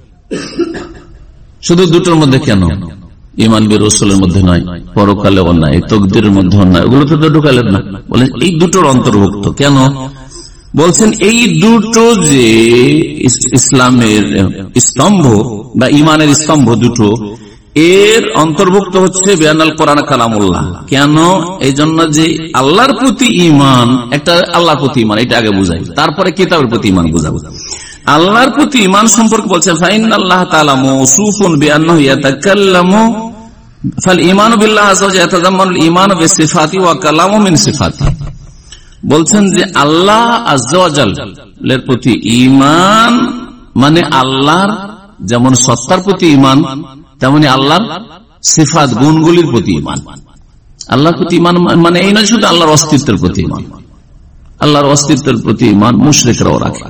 শুধু দুটোর মধ্যে কেন? ঈমান বির রাসূলের মধ্যে নয়, পরকালে অন্যায়, তাকদীরের মধ্যে অন্যায়, ওগুলো তো ঢুকালেন না। বলেন এই দুটোর অন্তর্ভুক্ত কেন? বলছেন এই দুটো যে ইসলামের স্তম্ভ বা ঈমানের স্তম্ভ দুটো, এর অন্তর্ভুক্ত হচ্ছে বিআন্নাল কোরআন কালামুল্লাহ। কেন? এই জন্য যে আল্লাহর প্রতি ঈমান, একটা আল্লাহর প্রতি ঈমান, এটা আগে বুঝাই, তারপরে কিতাবের প্রতি ঈমান বুঝাবো। আল্লাহর প্রতি ঈমান সম্পর্কে বলছেন, ফাইনাল্লাহ তাআলা মাওসুফুন বিআন্নাহু ইয়াতাকাল্লামু, ফাল ঈমানু বিল্লাহি আযজা ওয়া জাল্লা ইয়াতাযাম্মানুল ঈমানু বিসিফাতি ওয়া কালামু মিন সিফাতি। বলছেন যে আল্লাহ আযজা ওয়া জাল্লার প্রতি ঈমান মানে আল্লাহর যেমন সত্তার প্রতি ঈমান, তেমনি আল্লাহর সিফাত গুণগুলির প্রতি ঈমান। আল্লাহর প্রতি ঈমান মানে এই নয় শুধু আল্লাহর অস্তিত্বের প্রতি ঈমান। আল্লাহর অস্তিত্বের প্রতি ঈমান মুশরিকরাও রাখে,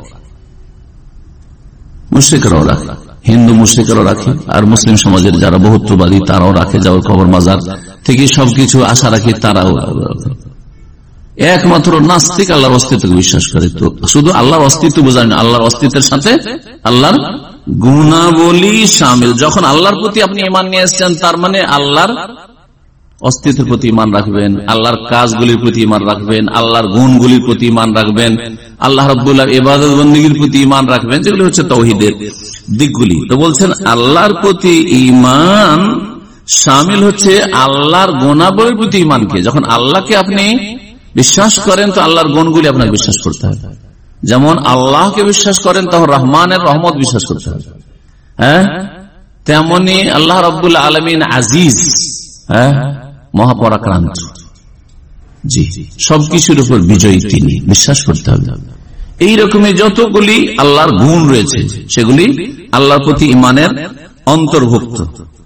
মুশরিকরাও রাখে, হিন্দু মুশরিকরাও রাখে, আর মুসলিম সমাজের যারা বহুত্ববাদী তারাও রাখে, যাওয়ার খবর মাজার থেকে সবকিছু আশা রাখে, তারাও একমাত্র নাস্তিক আল্লাহর অস্তিত্বকে বিশ্বাস করে। তো শুধু আল্লাহর অস্তিত্ব বোঝায় না, আল্লাহর অস্তিত্বের সাথে আল্লাহর গুণাবলী শামিল। যখন আল্লাহর প্রতি আপনি ঈমান নিয়ে এসেছেন, তার মানে আল্লাহর অস্তিত্বের প্রতি ঈমান রাখবেন, আল্লাহর কাজগুলির প্রতি ঈমান রাখবেন, আল্লাহর গুণগুলির প্রতি ঈমান রাখবেন, আল্লাহ রাব্বুল আলামিন ইবাদত বন্দেগীর প্রতি ঈমান রাখবেন, যেগুলি হচ্ছে তাওহীদের দিকগুলি। তো বলছেন আল্লাহর প্রতি ঈমান শামিল হচ্ছে আল্লাহর গুণাবলীর প্রতি ঈমানকে। যখন আল্লাহকে আপনি বিশ্বাস করেন, তো আল্লাহর গুণগুলি আপনাকে বিশ্বাস করতে হবে। যেমন আল্লাহকে বিশ্বাস করেন, তখন রহমানের রহমত বিশ্বাস করতে হবে। হ্যাঁ, তেমনি আল্লাহ রাব্বুল আলামিন আজিজ, হ্যাঁ, মহাপরাক্রান্ত, জি, সবকিছুর উপর বিজয়ী তিনি, বিশ্বাস করতে হবে। এইরকমই যতগুলি আল্লাহর গুণ রয়েছে, সেগুলি আল্লাহর প্রতি ঈমানের অন্তর্ভুক্ত।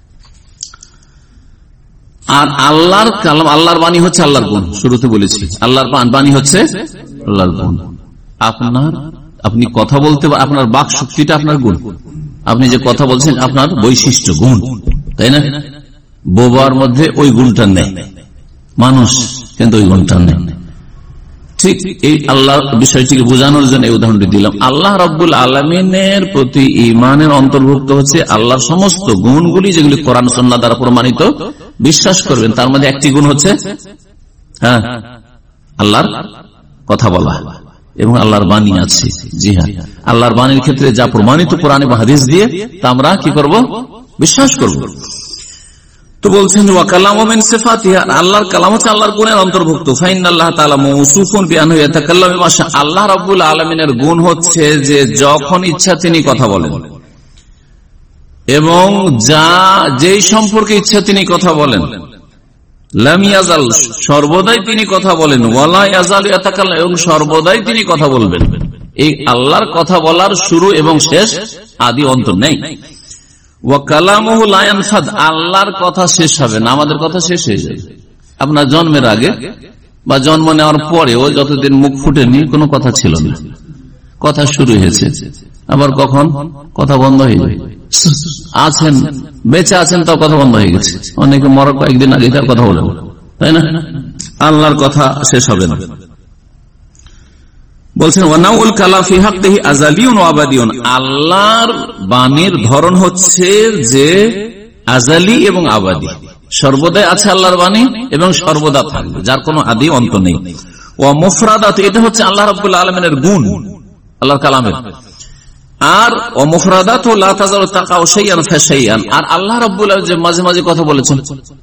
আর আল্লাহর কালাম, আল্লাহর বাণী হচ্ছে আল্লাহর গুণ। শুরুতে বলেছি আল্লাহর বাণী হচ্ছে আল্লাহর গুণ। আপনার আপনি কথা বলতে, আপনার বাক শক্তিটা আপনার গুণ। আপনি যে কথা বলছেন আপনার বৈশিষ্ট্য, গুণ, তাই না? বোবার মধ্যে ওই গুণটা নেই, মানুষ কিন্তু ওই গুণটা নেই। ঠিক এই আল্লাহর বিষয়টিকে বোঝানোর জন্য এই উদাহরণটি দিলাম। আল্লাহ রাব্বুল আলামিনের প্রতি ঈমানের অন্তর্ভুক্ত হচ্ছে আল্লাহর সমস্ত গুণগুলি, যেগুলি কোরআন সুন্নাহ দ্বারা প্রমাণিত, বিশ্বাস করবেন। তার মধ্যে একটি গুণ হচ্ছে হ্যাঁ আল্লাহর কথা বলা এবং আল্লাহর বাণী আছে। জি হ্যাঁ, আল্লাহর বাণীর ক্ষেত্রে যা প্রমাণিত কোরআনে বা হাদিস দিয়ে, তা আমরা কি করব? বিশ্বাস করব। তো বলছেন ওয়া কালামু মিন সিফাতিহি, আল্লাহর কালাম হচ্ছে আল্লাহর গুণের অন্তর্ভুক্ত। ফাইনাল্লাহ তাআলা মাওসুফুন বিআন্নাহু ইয়াতাকাল্লামু বিমা শা, আল্লাহ রাব্বুল আলামিনের গুণ হচ্ছে যে যখন ইচ্ছা তিনি কথা বলেন, এবং যা যেই সম্পর্কে ইচ্ছা তিনি কথা বলেন। লাম ইয়াজাল, সর্বদাই তিনি কথা বলেন। ওয়ালা ইয়াজালু ইয়াতাকাল্লাম, এবং সর্বদাই তিনি কথা বলবেন। এই আল্লাহর কথা বলার শুরু এবং শেষ, আদি অন্ত নেই। ওয়া কালামুহু লা ইয়ানফাদ, আল্লাহর কথা শেষ হবে না, আমাদের কথা শেষ হয়ে যাবে। আপনার জন্মের আগে বা জন্ম নেওয়ার পরেও যতদিন মুখ ফুটেনি, কোনো কথা ছিল না, কথা শুরু হয়েছে, আবার কখন কথা বন্ধ হয়ে যায়। আছেন, বেঁচে আছেন, তার কথা বন্ধ হয়ে গেছে। অনেকে মরার কয়েকদিন আগে তার কথা বলে, তাই না? আল্লাহর কথা শেষ হবে না। বলছেন ওয়ানাউল কালাম ফি হাক্কিহি আযালিয়ুন ওয়া আবাদিয়ুন, আল্লাহর বাণীর ধরন হচ্ছে যে আযালি এবং আবাদি, সর্বদাই আছে আল্লাহর বাণী এবং সর্বদা থাকবে, যার কোনো আদি অন্ত নেই। ওয়া মুফরাদাত, এটা হচ্ছে আল্লাহ রাব্বুল আলামিনের গুণ আল্লাহর কালামের। আর ও মুফরাদাত লা তাযালু তাকাউ শাইআন ফাশাইআন, আর আল্লাহ রাব্বুল আলামিন যে মাঝে মাঝে কথা বলেছেন,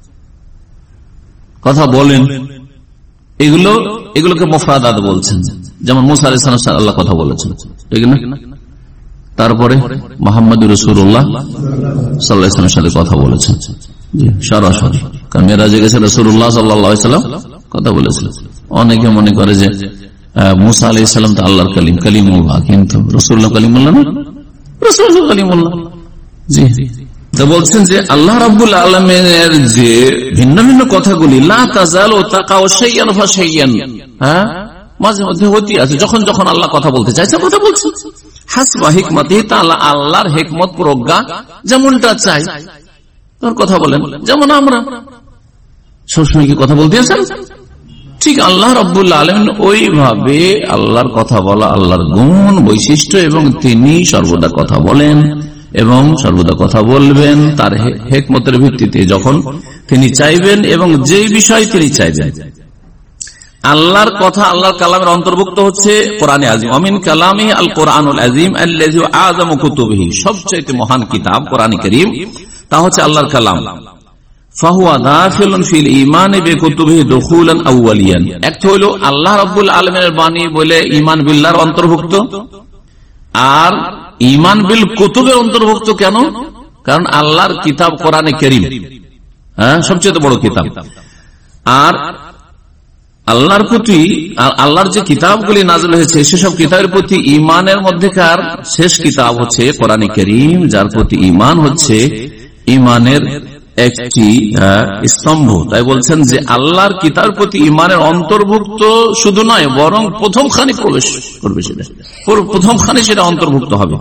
কথা বলেন, এগুলো এগুলোকে মুফরাদাত বলছেন। যেমন মুসা আলাইহিস সালাম আল্লাহ কথা বলেছেন, ঠিক না? তারপরে মুহাম্মদুর রাসূলুল্লাহ সাল্লাল্লাহু আলাইহি ওয়াসাল্লামের সাথে কথা বলেছেন, জি সরাসরি, কারণ মেরাজে গেছে রাসূলুল্লাহ সাল্লাল্লাহু আলাইহি ওয়াসাল্লাম কথা বলেছিলেন। অনেকে মনে করে যে মুসা আলাইহিস সালাম তো আল্লাহর কালিম, কালিমুল্লাহ, কিন্তু রাসূলুল্লাহ কালিমুল্লাহ না, রাসূলুল্লাহ কালিমুল্লাহ। জি, তো বলছেন যে আল্লাহ রাব্বুল আলামিনের যে ভিন্ন ভিন্ন কথাগুলি লা তাযালু তাকাউ শাইআন ফাশাইআন, হ্যাঁ, মাঝে মধ্যে হতে আছে, যখন যখন আল্লাহ কথা বলতে চাইছে কথা বলছেন। হাসবা হিকমতিহি তাআলা, আল্লাহর হিকমত প্রজ্ঞা যেমনটা চাই তোর কথা বলেন। যেমন আমরা সবসময় কি কথা বলতে আছেন, ঠিক আল্লাহ রাব্বুল আলামিন ওইভাবে আল্লাহর কথা বলা, আল্লাহর গুণ বৈশিষ্ট্য, এবং তিনি সর্বদা কথা বলেন এবং সর্বদা কথা বলবেন তার হিকমতের ভিত্তিতে, যখন তিনি চাইবেন এবং যে বিষয় তিনি চাইবেন। আল্লাহর কথা আল্লাহর কালামের অন্তর্ভুক্ত হচ্ছে কোরআনে আযীম। আমিন কালামি আল কোরআনুল আযীম আল্লাযী আযমু কুতুবিহি, সবচেয়ে মহান কিতাব কোরআনে কারীম, তা হচ্ছে আল্লাহর কালাম। ফাহুয়া দাখিলুন ফিল ঈমানি বিকুতুবিহি দুখুলান আউয়ালিয়ান, একটা হলো আল্লাহ রাব্বুল আলামিনের বাণী বলে ঈমান বিল্লাহর অন্তর্ভুক্ত, আর ঈমান বিল কুতুবের অন্তর্ভুক্ত। কেন? কারণ আল্লাহর কিতাব কোরআনে কারীম, হ্যাঁ, সবচেয়ে বড় কিতাব। আর আল্লাহর প্রতি, আল্লাহর যে কিতাবগুলি নাযিল হয়েছে সেসব কিতাবের প্রতি ঈমানের মধ্যেকার শেষ কিতাব হচ্ছে কোরআনে কারীম, যার প্রতি ঈমান হচ্ছে ঈমানের একটি স্তম্ভ। তাই বলছেন যে আল্লাহর কিতাবের প্রতি ঈমানের অন্তর্ভুক্ত শুধু নয়, বরং প্রথম খানি প্রবেশ করবে, সেটা প্রথম খানি সেটা অন্তর্ভুক্ত হবে।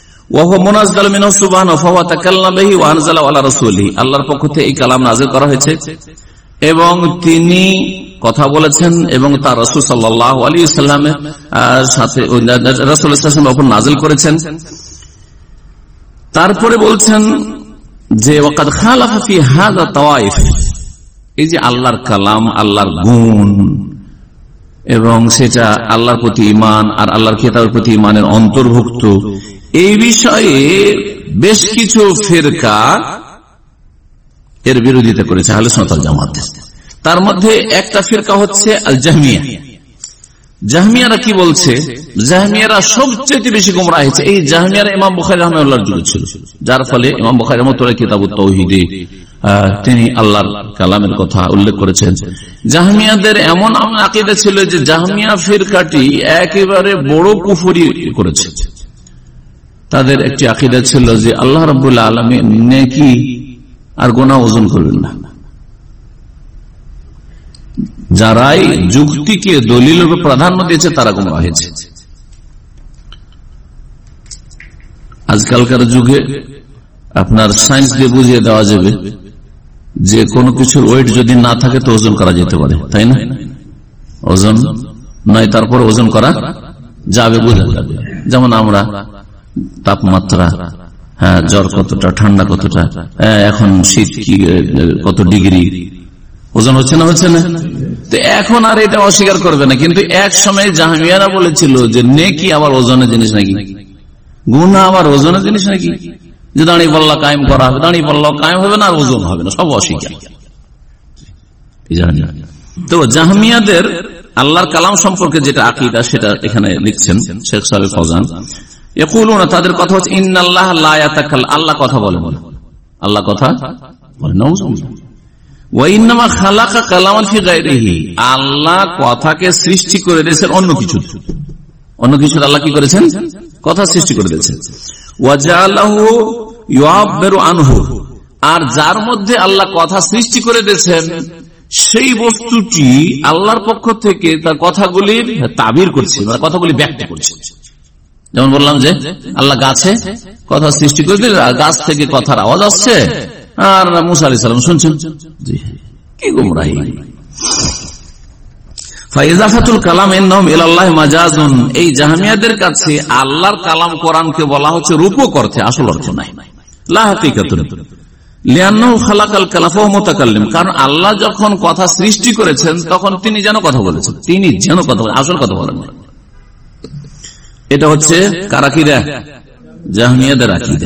আল্লাহর পক্ষ থেকে এই কালাম নাযিল করা হয়েছে এবং তিনি কথা বলেছেন এবং তার রাসূল সাল্লাল্লাহু আলাইহি ওয়াসাল্লামের সাথে রাসূল সাল্লাল্লাহু আলাইহি ওয়াসাল্লামের উপর নাযিল করেছেন। তারপরে বলছেন যে ওয়াকাদ খালাফা ফি হাযা তাওয়াইফ, এই যে আল্লাহর কালাম, আল্লাহর গুণ এবং সেটা আল্লাহর প্রতি ঈমান আর আল্লাহর কিতাবের প্রতি ঈমানের অন্তর্ভুক্ত, এই বিষয়ে বেশ কিছু ফিরকা এর বিরোধিতা করেছে আহলে সুন্নাত ওয়াল জামাত। তার মধ্যে একটা ফিরকা হচ্ছে আল জাহমিয়া। জাহমিয়ারা কি বলছে? জাহমিয়ারা সবচেয়ে বেশি গোমরাহ হয়েছে। এই জাহমিয়ারা ইমাম বুখারী রাহিমাহুল্লাহর যুগে ছিল, যার ফলে ইমাম বুখারী রাহিমাহুল্লাহ কিতাবুত তাওহীদে তিনি আল্লাহর কালামের কথা উল্লেখ করেছেন। জাহমিয়াদের এমন আকীদা ছিল যে জাহমিয়া ফিরকাটি একেবারে বড় কুফরি করেছে। তাদের একটি আকীদা ছিল যে আল্লাহ রাব্বুল আলামিন নেকি আর গুনাহ ওজন করবেন না। যারাই যুক্তিকে দলিলের উপর প্রাধান্য দিয়েছে তারা গোমরাহ হয়েছে। আজকালকার যুগে আপনার সায়েন্স দিয়ে বুঝিয়ে দেওয়া যাবে যে কোনো কিছুর ওয়েট যদি না থাকে তো ওজন করা যেতে পারে, তাই না? ওজন নয়, তারপর ওজন করা যাবে, বোঝা যাবে। যেমন আমরা তাপমাত্রা, হ্যাঁ, জ্বর কতটা, ঠান্ডা কতটা, এখন শীত কি কত ডিগ্রি, ওজন হচ্ছে না, হচ্ছে না? তো এখন আর এটা অস্বীকার করবে না। কিন্তু এক সময় জাহমিয়ারা বলেছিল যে নেকি আবার ওজনের জিনিস নাকি, গুনাহ আবার ওজনের জিনিস নাকি, যে দাঁড়িয়ে পাল্লা কায়েম করা হবে, দাঁড়িয়ে পাল্লা কায়েম হবে না আর ওজন হবে না, সব অস্বীকার। তো জাহমিয়াদের আল্লাহর কালাম সম্পর্কে যেটা আকীদা সেটা এখানে লিখছেন শেখ সালেহ ফওজান। ইয়াকুলুনা, তাদের কথা হচ্ছে ইন্নাল্লাহ লা ইয়াতাকাল্লাম, আল্লাহ কথা বলেন না, আল্লাহ কথা বলেন না। আল্লাহ কথাকে সৃষ্টি করে দিয়েছেন অন্য কিছু, অন্য কিছু আল্লাহ কি করেছেন? কথা সৃষ্টি করে দিয়েছেন। আর যার মধ্যে আল্লাহ কথা সৃষ্টি করে দিয়েছেন সেই বস্তুটি আল্লাহর পক্ষ থেকে তার কথাগুলির তাবির করছে, কথাগুলি ব্যক্ত করছে। যেমন বললাম যে আল্লাহ গাছে কথা সৃষ্টি করে দিল, গাছ থেকে কথার আওয়াজ আসছে, আর মুসা আলাইহিস সালাম শুনছেন। জি, কি গুমরাহি। ফাইজাফাতুল কালাম ইন্নাহুম ইলাল্লাহি মাজাজুন, এই জাহমিয়াদের কাছে আল্লাহর কালাম কোরআনকে বলা হচ্ছে রূপক অর্থে, আসল অর্থ নাই, লা হাকিকাতুন, লিআন্নাহু খালাকাল কালাম ওয়া হুয়া মুতাকাল্লিম, কারণ আল্লাহ যখন কথা সৃষ্টি করেছেন তখন তিনি যেন কথা বলেছেন, তিনি যেন কথা বলেন, আসল কথা বলেন। এটা হচ্ছে কার আকীদা? জাহমিয়াদের আকীদা।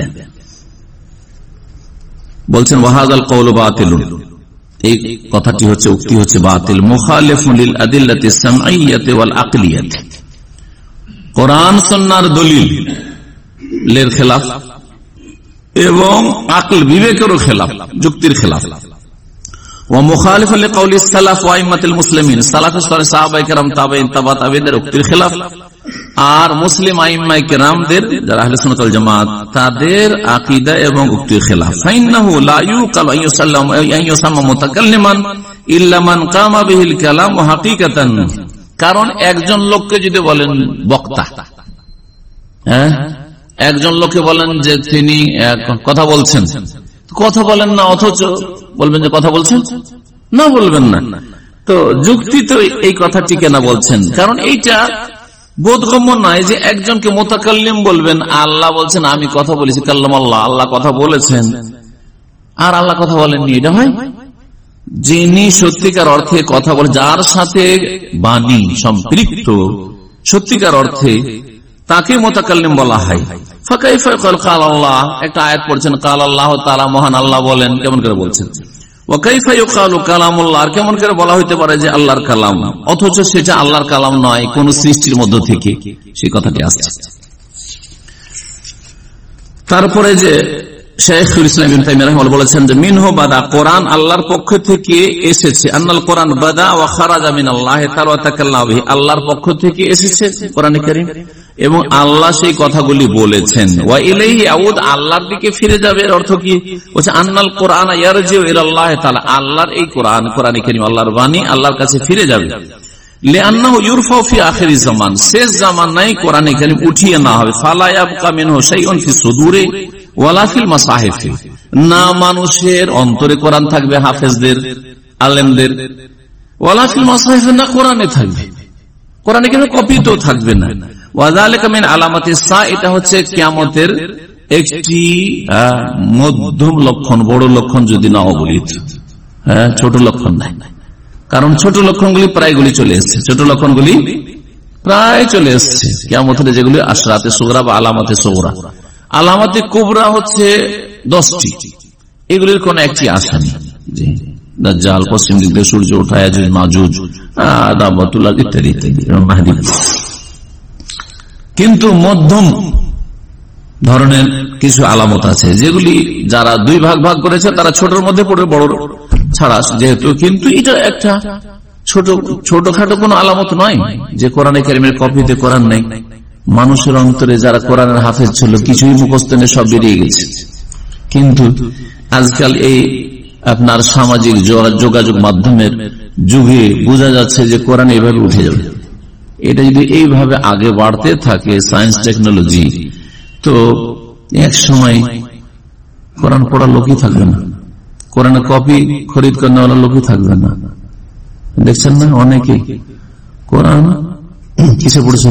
বলছেন ওয়াহাদাল কওলু বাতিলুন, এই কথাটি হচ্ছে, উক্তি হচ্ছে বাতিল, মুখালিফুন লিল আদিল্লাতি সামঈয়াতি ওয়াল আকলিয়াতি, কোরআন সুন্নাহর দলিলের খেলাফ এবং আকল বিবেকেরও খেলাফ, যুক্তির খেলাফ। ওয়া মুখালিফুন লিকাউলি সালাফ ওয়া আইম্মাতুল মুসলিমিন, সালাফে সালেহ সাহাবায়ে কেরাম, তাবেঈন, তাবা তাবেঈনদের উক্তির খেলাফ, আর মুসলিম আইম্মায়ে কেরামদের যারা আহলে সুন্নাত ওয়াল জামাত তাদের আকীদা এবং উক্তির খেলাফ। ফাইন্নাহু লা ইউকাল আন ইউসাল্লাম আন ইউসাম্মা মুতাকাল্লিমান ইল্লা মান কামা বিহিল কালাম হাকিকাতান, কারণ একজন লোককে যদি বলেন বক্তা, হ্যাঁ, একজন লোককে বলেন যে তিনি কথা বলছেন, কথা বলেন না, অথচ বলবেন যে কথা বলছেন না, বলবেন না, তো যুক্তি তো এই কথাটিকে না বলছেন, কারণ এইটা বোধগম্য নয় যে একজনকে মুতাকাল্লিম বলবেন, আল্লাহ বলছেন আমি কথা বলেছি, কাল্লাম আল্লাহ, আল্লাহ কথা বলেছেন আর আল্লাহ কথা বলেননি। এটা হয় যিনি সত্যিকার অর্থে কথা বলে, যার সাথে বাণী সম্পৃক্ত সত্যিকার অর্থে, তাকে মুতাকাল্লিম বলা হয়। ফাকাইফা ইয়াকাল কাল আল্লাহ, একটা আয়াত পড়ছেন কাল আল্লাহ তাআলা, মহান আল্লাহ বলেন, কেমন করে বলছেন? ওয়া কাইফা ইউকালু কালামুল্লাহ, আর কেমন করে বলা হইতে পারে যে আল্লাহর কালাম, অথচ সেটা আল্লাহর কালাম নয়, কোন সৃষ্টির মধ্য থেকে সেই কথাটি আসছে। তারপরে যে শাইখুল ইসলাম ইবনে তাইমিয়া রাহিমাহুল্লাহ বলেছেন যে মিনহু বাদা, কোরআন আল্লাহর পক্ষ থেকে এসেছে, আন্নাল কোরআন বাদা ওয়া খারাজা মিনাল্লাহি তাআলা ওয়া তাকাল্লামা বিহি, আল্লাহর পক্ষ থেকে এসেছে কোরআনে কারীম, এবং আল্লাহ সেই কথাগুলি বলেছেন। ওয়া ইলাইহি আউদ, আল্লাহর দিকে ফিরে যাবে। এর অর্থ কি? বলছে আন্নাল কোরআন ইয়ারজিউ ইলাল্লাহি তাআলা, আল্লাহর এই কোরআন, কোরআনে কারীম আল্লাহর বাণী আল্লাহর কাছে ফিরে যাবে। লিআন্নাহু ইউরফাউ ফি আখিরিজ জামান, শেষ জামানায় কোরআনে কারীম উঠিয়ে না হবে। ফালা ইয়াবকা মিনহু শাইউন ফি সুদুরি ওয়ালা ফিল মাসাহিফ, না মানুষের অন্তরে কোরআন থাকবে, হাফেজদের, আলেমদের, ওয়ালা ফিল মাসাহিফ, না কোরআনে থাকবে, কোরআনে কিন্তু কপি তো থাকবে না। ওয়াযালিকা মিন আলামাতিস সা, এটা হচ্ছে কিয়ামতের একটি মধ্যম লক্ষণ, বড় লক্ষণ যদি না বলি, হ্যাঁ, ছোট লক্ষণ নাই, কারণ ছোট লক্ষণগুলি প্রায়গুলি চলে এসছে, ছোট লক্ষণগুলি প্রায় চলে এসছে কিয়ামতের, যেগুলি আশরাতে সুগরা বা আলামাতে সুগরা। আলামাতে কুবরা হচ্ছে দশটি, এগুলির কোন একটি আসেনি, দাজ্জাল, পশ্চিম দিক থেকে সূর্য ওঠা, ইয়াজুজ মাজুজ, দাওয়াতুল্লাহ ইত্যাদি ইত্যাদি, মাহদী। কিন্তু মধ্যম ধরনের কিছু আলামত আছে, যেগুলি যারা দুই ভাগ ভাগ করেছে তারা ছোটর মধ্যে পড়ে, বড় ছাড়া যেহেতু, কিন্তু এটা একটা ছোট ছোটখাটো কোন আলামত নয় যে কোরআনে কারীমের কপিতে কোরআন নেই। মানুষের অন্তরে যারা কোরআনের হাফেজ ছিল, কিছুই মুখস্থ নেই, সব বেরিয়ে গেছে। কিন্তু আজকাল এই আপনার সামাজিক যোগাযোগ মাধ্যমের যুগে বোঝা যাচ্ছে যে কোরআন এইভাবে উঠে যাবে। এটা যদি এইভাবে আগে বাড়তে থাকে সায়েন্স টেকনোলজি, তো এক সময় কোরআন পড়ার লোকই থাকবে না, কোরআনের কপি খরিদ করার লোকই থাকবে না। দেখছেন না অনেকে কোরআন কিসে পড়ছে,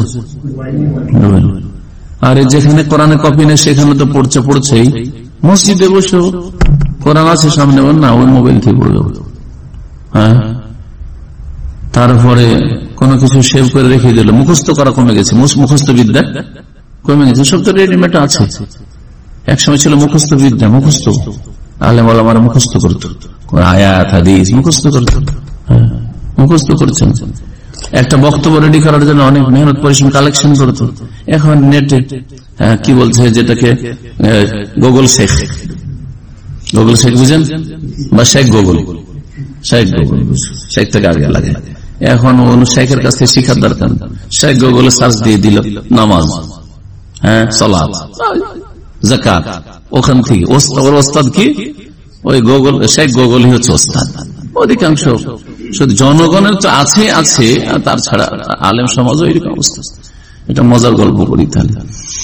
আর যেখানে কোরআনের কপি নেই সেখানে তো পড়ছে পড়ছেই। মসজিদে বসে কোরআন আছে সামনে, না ওই মোবাইল থেকে পড়ে যাবে। হ্যাঁ, তারপরে কোন কিছু সেভ করে রেখে দিল, মুখস্থ করা কমে গেছে, মুখস্থ বিদ্যা কমে গেছে, সব তো রেডিমেড আছে। এক সময় ছিল মুখস্থ বিদ্যা, মুখস্থ আলেম ওলামারা মুখস্থ করতো, আয়াত হাদিস মুখস্থ করতো, মুখস্থ করছেন। একটা বক্তব্য রেডি করার জন্য অনেক মেহনত পরিশ্রম, কালেকশন করতো। এখন নেটে কি বলছে, যেটাকে গুগল শেখ, গুগল শেখ বুঝেন, বা শেখ গুগল, শেখ গুগল, শেখ থেকে আগে লাগে। এখন শেখের কাছ থেকে শিখার দরকার, শেখ গুগলে সার্চ দিয়ে দিল নামাজ, হ্যাঁ, সালাত, যাকাত, ওখান থেকে ওর ওস্তাদ কি ওই গুগল, শেখ গুগলই হচ্ছে ওস্তাদ। অধিকাংশ শুধু জনগণের তো আছে আছে, তার ছাড়া আলেম সমাজও এরকম অবস্থা। এটা মজার গল্প করি তাহলে।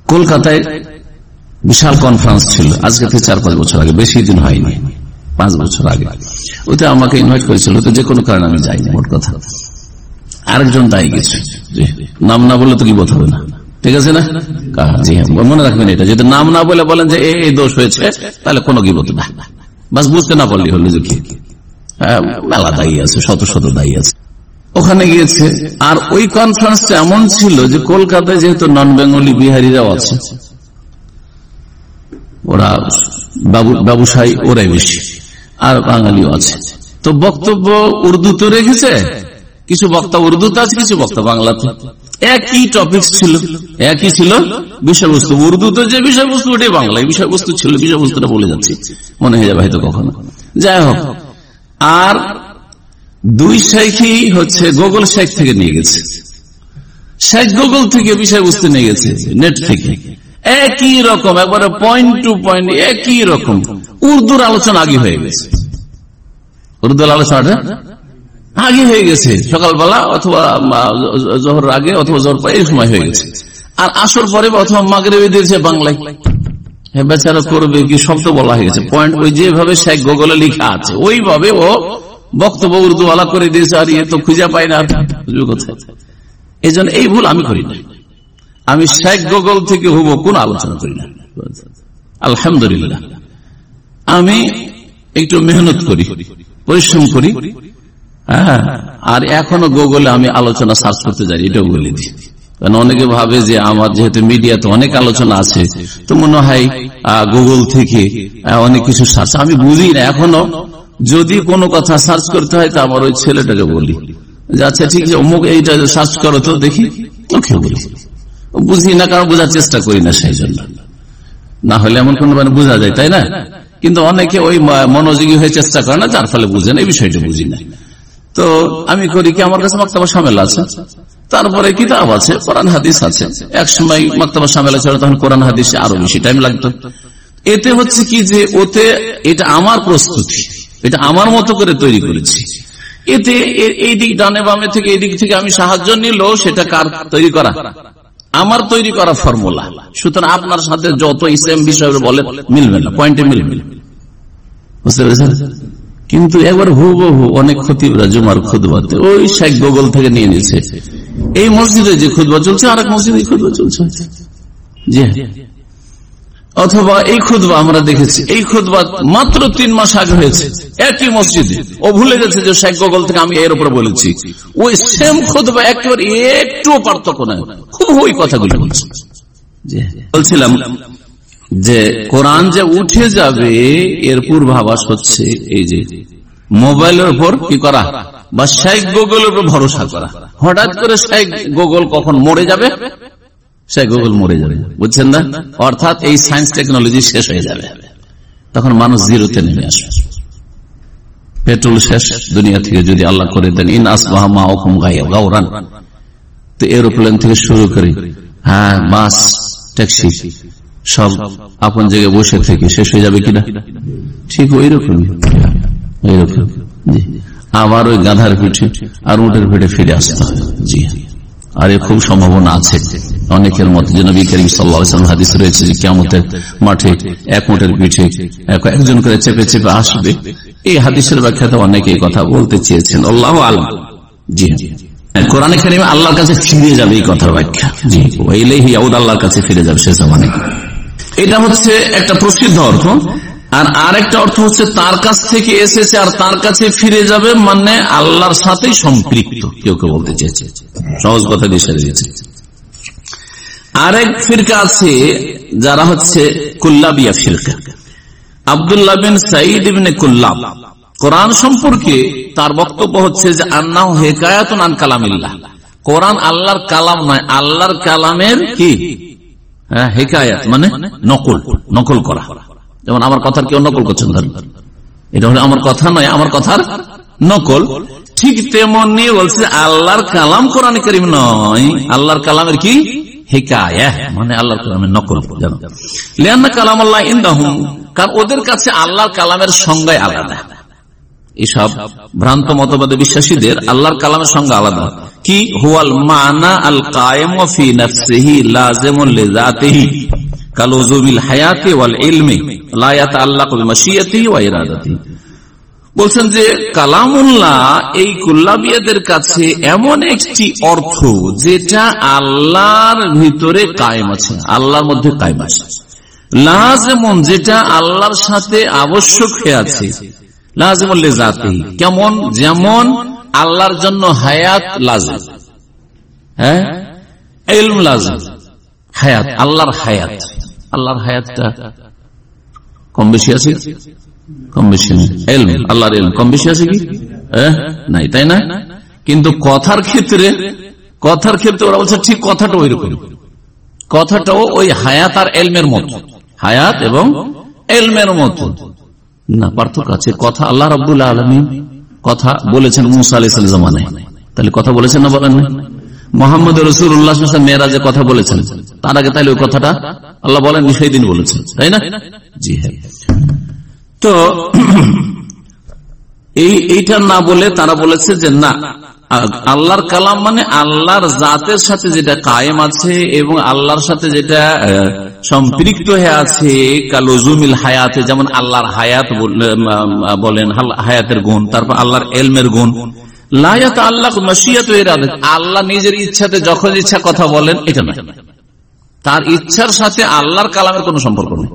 কলকাতায় বিশাল কনফারেন্স ছিল আজকে থেকে চার পাঁচ বছর আগে, বেশি দিন হয়নি, পাঁচ বছর আগে। ওতে আমাকে ইনভাইট করেছিল, তো যে কোনো কারণে আমি যাইনি। মোট কথা আরেকজন দায়ী গেছে, নাম না বললে তো কি বোধ হবে না, ঠিক আছে না? জি হ্যাঁ, মনে রাখবেন এটা, যদি নাম না বলে বলেন যে এই দোষ হয়েছে, তাহলে কোনো গিবত না, বাস বুঝতে না পারলি হলো যে কি মেলা দায়ী আছে, শত শত দায়ী আছে। ওখানে গিয়েছে, আর ওই কনফারেন্সটা এমন ছিল যে কলকাতায় যেহেতু নন বেঙ্গলি বিহারিরাও আছে, ওরা ব্যবসায়ী ওরাই বেশি, আর বাঙালিও আছে। তো বক্তব্য উর্দু তো রেখেছে, কিছু বক্তা উর্দুতে আছে, কিছু বক্তা বাংলাতে। একই টপিক ছিল, একই ছিল বিষয়বস্তু। উর্দুতে যে বিষয়বস্তু ওটাই বাংলায় বিষয়বস্তু ছিল। বিষয়বস্তুটা বলে যাচ্ছি, মনে হয়ে যাবে হয়তো কখনো। যাই হোক, আর দুই শেখই হচ্ছে গুগল শেখ থেকে নিয়ে গেছে, শেখ গুগল থেকে বিষয়বস্তু নিয়ে গেছে, নেট থেকে। একই রকম, একবারে পয়েন্ট টু পয়েন্ট একই রকম। উর্দুর আলোচনা আগে হয়ে গেছে, উর্দুর আলোচনাটা আগে হয়ে গেছে, সকালবেলা অথবা জোহর আগে অথবা জোহর পরে এই সময় হয়ে গেছে। আর আসর পরে অথবা মাগরিবে দিয়েছে বাংলায়। হ্যাঁ, বেচারা করবে কি, শব্দ বলা হয়ে গেছে, পয়েন্ট ওই যেভাবে শেখ গুগলে লেখা আছে ওইভাবে ও বক্তব্য উর্দু ওয়ালা করে দিয়েছে। আর ইয়ে তো খুঁজে পাই না কোথায়। এই জন্য এই ভুল আমি করি না, আমি শেখ গুগল থেকে হবো কোন আলোচনা করি না। আলহামদুলিল্লাহ, আমি একটু মেহনত করি, পরিশ্রম করি। হ্যাঁ, আর এখনো গুগলে আমি আলোচনা সার্চ করতে যাই, এটাও বলে দিই। কারণ অনেকে ভাবে যে আমার যেহেতু মিডিয়াতে অনেক আলোচনা আছে, তো মনে হয় গুগল থেকে অনেক কিছু সার্চ। আমি বুঝি না এখনো, যদি কোনো কথা সার্চ করতে হয় তা আমার ওই ছেলেটাকে বলি যে আচ্ছা ঠিক আছে অমুক এইটা সার্চ করো তো দেখি, ওকে বলি। বুঝি না, কারণ বোঝার চেষ্টা করি না, সেই জন্য। না হলে এমন কোন মানে বোঝা যায়, তাই না? কিন্তু অনেকে ওই মনোযোগী হয়ে চেষ্টা করে না, যার ফলে বুঝে না, এই বিষয়টা বুঝি না। তো আমি করি কি, আমার কাছে মাকতাবা শামেল আছে, তারপরে কিতাব আছে, কোরআন হাদিস আছে। এক সময় মাকতাবা শামেল ছিল, তখন কোরআন হাদিসে আরো বেশি টাইম লাগতো। এতে হচ্ছে কি যে ওতে এটা আমার প্রস্তুতি, এটা আমার মতো করে তৈরি করেছি। এতে এই দিক ডানে বামে থেকে এই দিক থেকে আমি সাহায্য নিলেও সেটা কার তৈরি করা? আমার তৈরি করা ফর্মুলা। সুতরাং আপনার সাথে যত ইসলাম বিষয় বলে মিলবে না, পয়েন্টে মিলবে, বুঝতে পেরেছেন? কিন্তু একবার হুবহু অনেক খতিবরা জুমার খুতবাতে ওই শেখ গুগল থেকে নিয়ে নিয়েছে। এই মসজিদে যে খুতবা চলছে আর এক মসজিদে খুতবা চলছে, জি অথবা এই খুতবা আমরা দেখেছি, এই খুতবা মাত্র তিন মাস আগে হয়েছে একই মসজিদে। ও ভুলে গেছে যে শেখ গুগল থেকে আমি এর উপরে বলেছি। ওই সেম খুতবা একেবারে একটুও পার্থক্য নাই, খুব ওই কথাগুলো বলছে। বলছিলাম যে কোরআন যে উঠে যাবে এর পূর্বাভাস হচ্ছে এই যে মোবাইলের উপর কি করা বা শেখ গুগলের উপর ভরসা করা। হঠাৎ করে শেখ গুগল কখন মরে যাবে, শেখ গুগল মরে যাবে, বুঝছেন না? অর্থাৎ এই সায়েন্স টেকনোলজি শেষ হয়ে যাবে, তখন মানুষ জিরোতে নেমে আসবে। পেট্রোল শেষ দুনিয়া থেকে যদি আল্লাহ করে দেন, ইন আসবাহা মাউকুম গাওরান, তো এরোপ্লেন থেকে শুরু করে হ্যাঁ বাস ট্যাক্সি সব আপন জায়গায় বসে থেকে শেষ হয়ে যাবে কিনা? ঠিক ওই রকমই, ওই রকম। আবার ওই গাধার পিঠে আর উটের পিঠে ফিরে আসতে হবে। জি, আর এর খুব সম্ভাবনা আছে অনেকের মধ্যে। যে নবী করিম সাল্লাল্লাহু আলাইহি ওয়াসাল্লাম হাদিস রয়েছে যে কিয়ামতের মাঠে এক উটের পিঠে একজন করে চেপে চেপে আসবে। এই হাদিসের ব্যাখ্যাতে অনেকে কথা বলতে চেয়েছেন, আল্লাহু আ'লাম। জি, কোরআনে কারিমে আল্লাহর কাছে ফিরে যাবে, এই কথার ব্যাখ্যা। জি, ইলাইহি ইয়াউদ, আল্লাহর কাছে ফিরে যাবে শেষ জামানে। এটা হচ্ছে একটা প্রসিদ্ধ অর্থ। আর আরেকটা অর্থ হচ্ছে তার কাছ থেকে এসেছে আর তার কাছে ফিরে যাবে, মানে আল্লাহর সাথে সম্পৃক্ত। কেউ কেউ বলতে চেয়েছে, সহজ কথা দিয়ে সেরে দিয়েছে। আরেক ফিরকা আছে যারা হচ্ছে কুল্লাবিয়া ফিরকা। আব্দুল্লাহ বিন সাঈদ ইবনে কুল্লাব কোরআন সম্পর্কে তার বক্তব্য হচ্ছে যে আন্নাহু হিকায়াতুন আন কালামিল্লাহ, কোরআন আল্লাহর কালাম নয়, আল্লাহর কালামের কি হ্যাঁ হিকায়াত মানে নকল, নকল করা। যেমন আমার কথার কেউ নকল করছেন, এটা হলো আমার কথা নয়, আমার কথার নকল। ঠিক তেমনি বলছে আল্লাহর কালাম কোরআন কারীম নয়, আল্লাহর কালামের কি হিকায়া মানে আল্লাহর কালামের নকল। লিআন্না কালামাল্লাহ ইনদাহুম, কারণ ওদের কাছে আল্লাহর কালামের সংজ্ঞা আলাদা। এইসব ভ্রান্ত মতবাদে বিশ্বাসীদের আল্লাহর কালামের সংজ্ঞা আলাদা, কি হুয়াল মানা আল কায়েম ফি নাফসিহি লাযিমুন লিযাতিহি কালুজুমিল হায়াতি ওয়াল ইলমি লা ইয়াতাআল্লাকু বিমাশিয়াতিহি ওয়া ইরাদাতিহি। বলছেন যে কালামুল্লাহ এই কুল্লাবিয়াদের কাছে এমন একটি অর্থ যেটা আল্লাহর ভিতরে কায়েম আছে, আল্লাহর মধ্যে কায়েম আছে। লাযিমুন যেটা আল্লাহর সাথে আবশ্যক হয়ে আছে, লাযিমুল লিযাতিহি কেমন, যেমন আল্লাহর জন্য হায়াত লাযিম, হ্যাঁ ইলম লাযিম, হায়াত আল্লাহর হায়াত, আল্লাহর হায়াতটা কম বেশি আছে, কম বেশি নেই। ইলম আল্লাহর ইলম কম বেশি আছে কি নাই, তাই না? কিন্তু কথার ক্ষেত্রে, কথার ক্ষেত্রে ওরা বলছে ঠিক কথাটা ওই রকম, কথাটাও ওই হায়াত আর ইলমের মতো, হায়াত এবং ইলমের মতো না, পার্থক্য আছে। কথা আল্লাহ রাব্বুল আলামিন কথা বলেছেন মুসা আলাইহিস সালামের জামানায়, তাহলে কথা বলেছেন না বলেন না? মুহাম্মদ রাসূলুল্লাহ সাল্লাল্লাহু আলাইহি ওয়াসাল্লাম মেরাজে কথা বলেছেন, তার আগে তাহলে ওই কথাটা আল্লাহ বলেন সেই দিন বলেছেন, তাই না? জি হ্যাঁ। তো এই এইটা না বলে তারা বলেছে যে না, আল্লাহর কালাম মানে আল্লাহর জাতের সাথে যেটা কায়েম আছে এবং আল্লাহর সাথে যেটা সম্পৃক্ত হয়ে আছে, কালুজুমিল হায়াতে, যেমন আল্লাহর হায়াত বলেন, হায়াতের গুণ, তারপর আল্লাহর ইলমের গুণ। লা ইয়াতাআল্লাকু মাশিয়াতু ওয়া ইরাদাতু, আল্লাহ নিজের ইচ্ছাতে যখন ইচ্ছা কথা বলেন, এটা না, তার ইচ্ছার সাথে আল্লাহর কালামের কোনো সম্পর্ক নেই।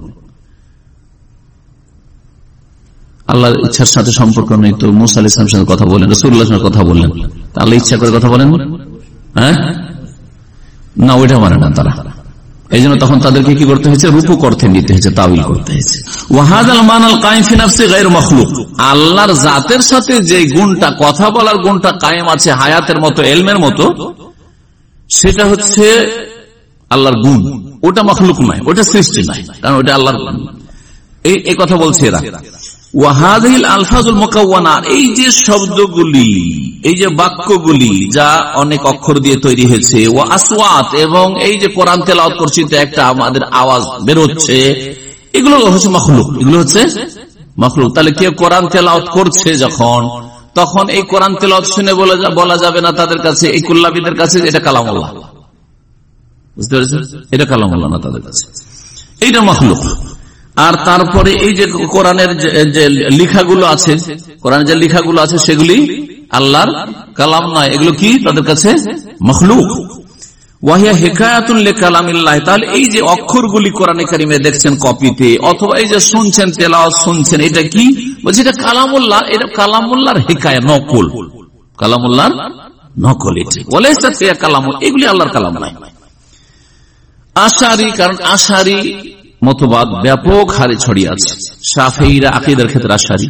আল্লাহর ইচ্ছার সাথে সম্পর্ক নেই তো মুসা আলাইহিস সালামের সাথে কথা বলেন, রাসূলুল্লাহ সাল্লাল্লাহু আলাইহি ওয়াসাল্লামের কথা বললেন, আল্লাহ ইচ্ছা করে কথা বলেন, হ্যাঁ না, ওইটা মানে না তারা। এই জন্য তখন তাদেরকে কি করতে হয়েছে, রূপক অর্থে নিতে হয়েছে, তাওয়িল করতে হয়েছে। ওয়াহাদাল মানাল কায়েম ফি নাফসি গায়র মাখলুক, আল্লাহর জাতের সাথে যে গুণটা, কথা বলার গুণটা কায়েম আছে হায়াতের মতো, ইলমের মতো, সেটা হচ্ছে আল্লাহর গুণ, ওটা মাখলুক নয়, ওটা সৃষ্টি নয়, কারণ ওটা আল্লাহর গুণ। এই কথা বলছে এরা। ওয়াহাদিল আলফাজুল মুকাওয়ানা, এই যে শব্দগুলি, এই যে বাক্যগুলি যা অনেক অক্ষর দিয়ে তৈরি হয়েছে, ওয়া আসওয়াত, এবং এই যে কোরআন তেলাওয়াত করছি তো একটা আমাদের আওয়াজ বের হচ্ছে, এগুলো হচ্ছে মাখলুক, এগুলো হচ্ছে মাখলুক। তাহলে কেউ কোরআন তেলাওয়াত করছে যখন, তখন এই কোরআন তেলাওয়াত শুনে বলা যাবে না তাদের কাছে, এই কুল্লাবিদের কাছে এটা কালামুল্লাহ, বুঝতে পেরেছেন? এটা কালামুল্লাহ না তাদের কাছে, এইটা মাখলুক। আর তারপরে এই যে কোরআনের যে লেখাগুলো আছে, কোরআনের যে লেখাগুলো আছে সেগুলি আল্লাহর কালাম নয়, এগুলো কি তাদের কাছে মাখলুক। ওয়াহিয়া হিকায়াতুন লিকালামিল্লাহ, তাহলে এই যে অক্ষরগুলি কোরআনে কারিমে দেখছেন কপিতে, অথবা এই যে শুনছেন তেলাওয়াত শুনছেন, এটা কি বলছে, এটা কালামুল্লাহ, এটা কালামুল্লাহর হিকায়া, নকল, কালামুল্লাহর নকল, এটা ওয়ালাইসা ফিয়া কালামুল, এগুলি আল্লাহর কালাম নয়। আশারি, কারণ আশারি মতবাদ ব্যাপক হারে ছড়িয়ে আছে। শাফিঈরা আকীদার ক্ষেত্রে আশারি,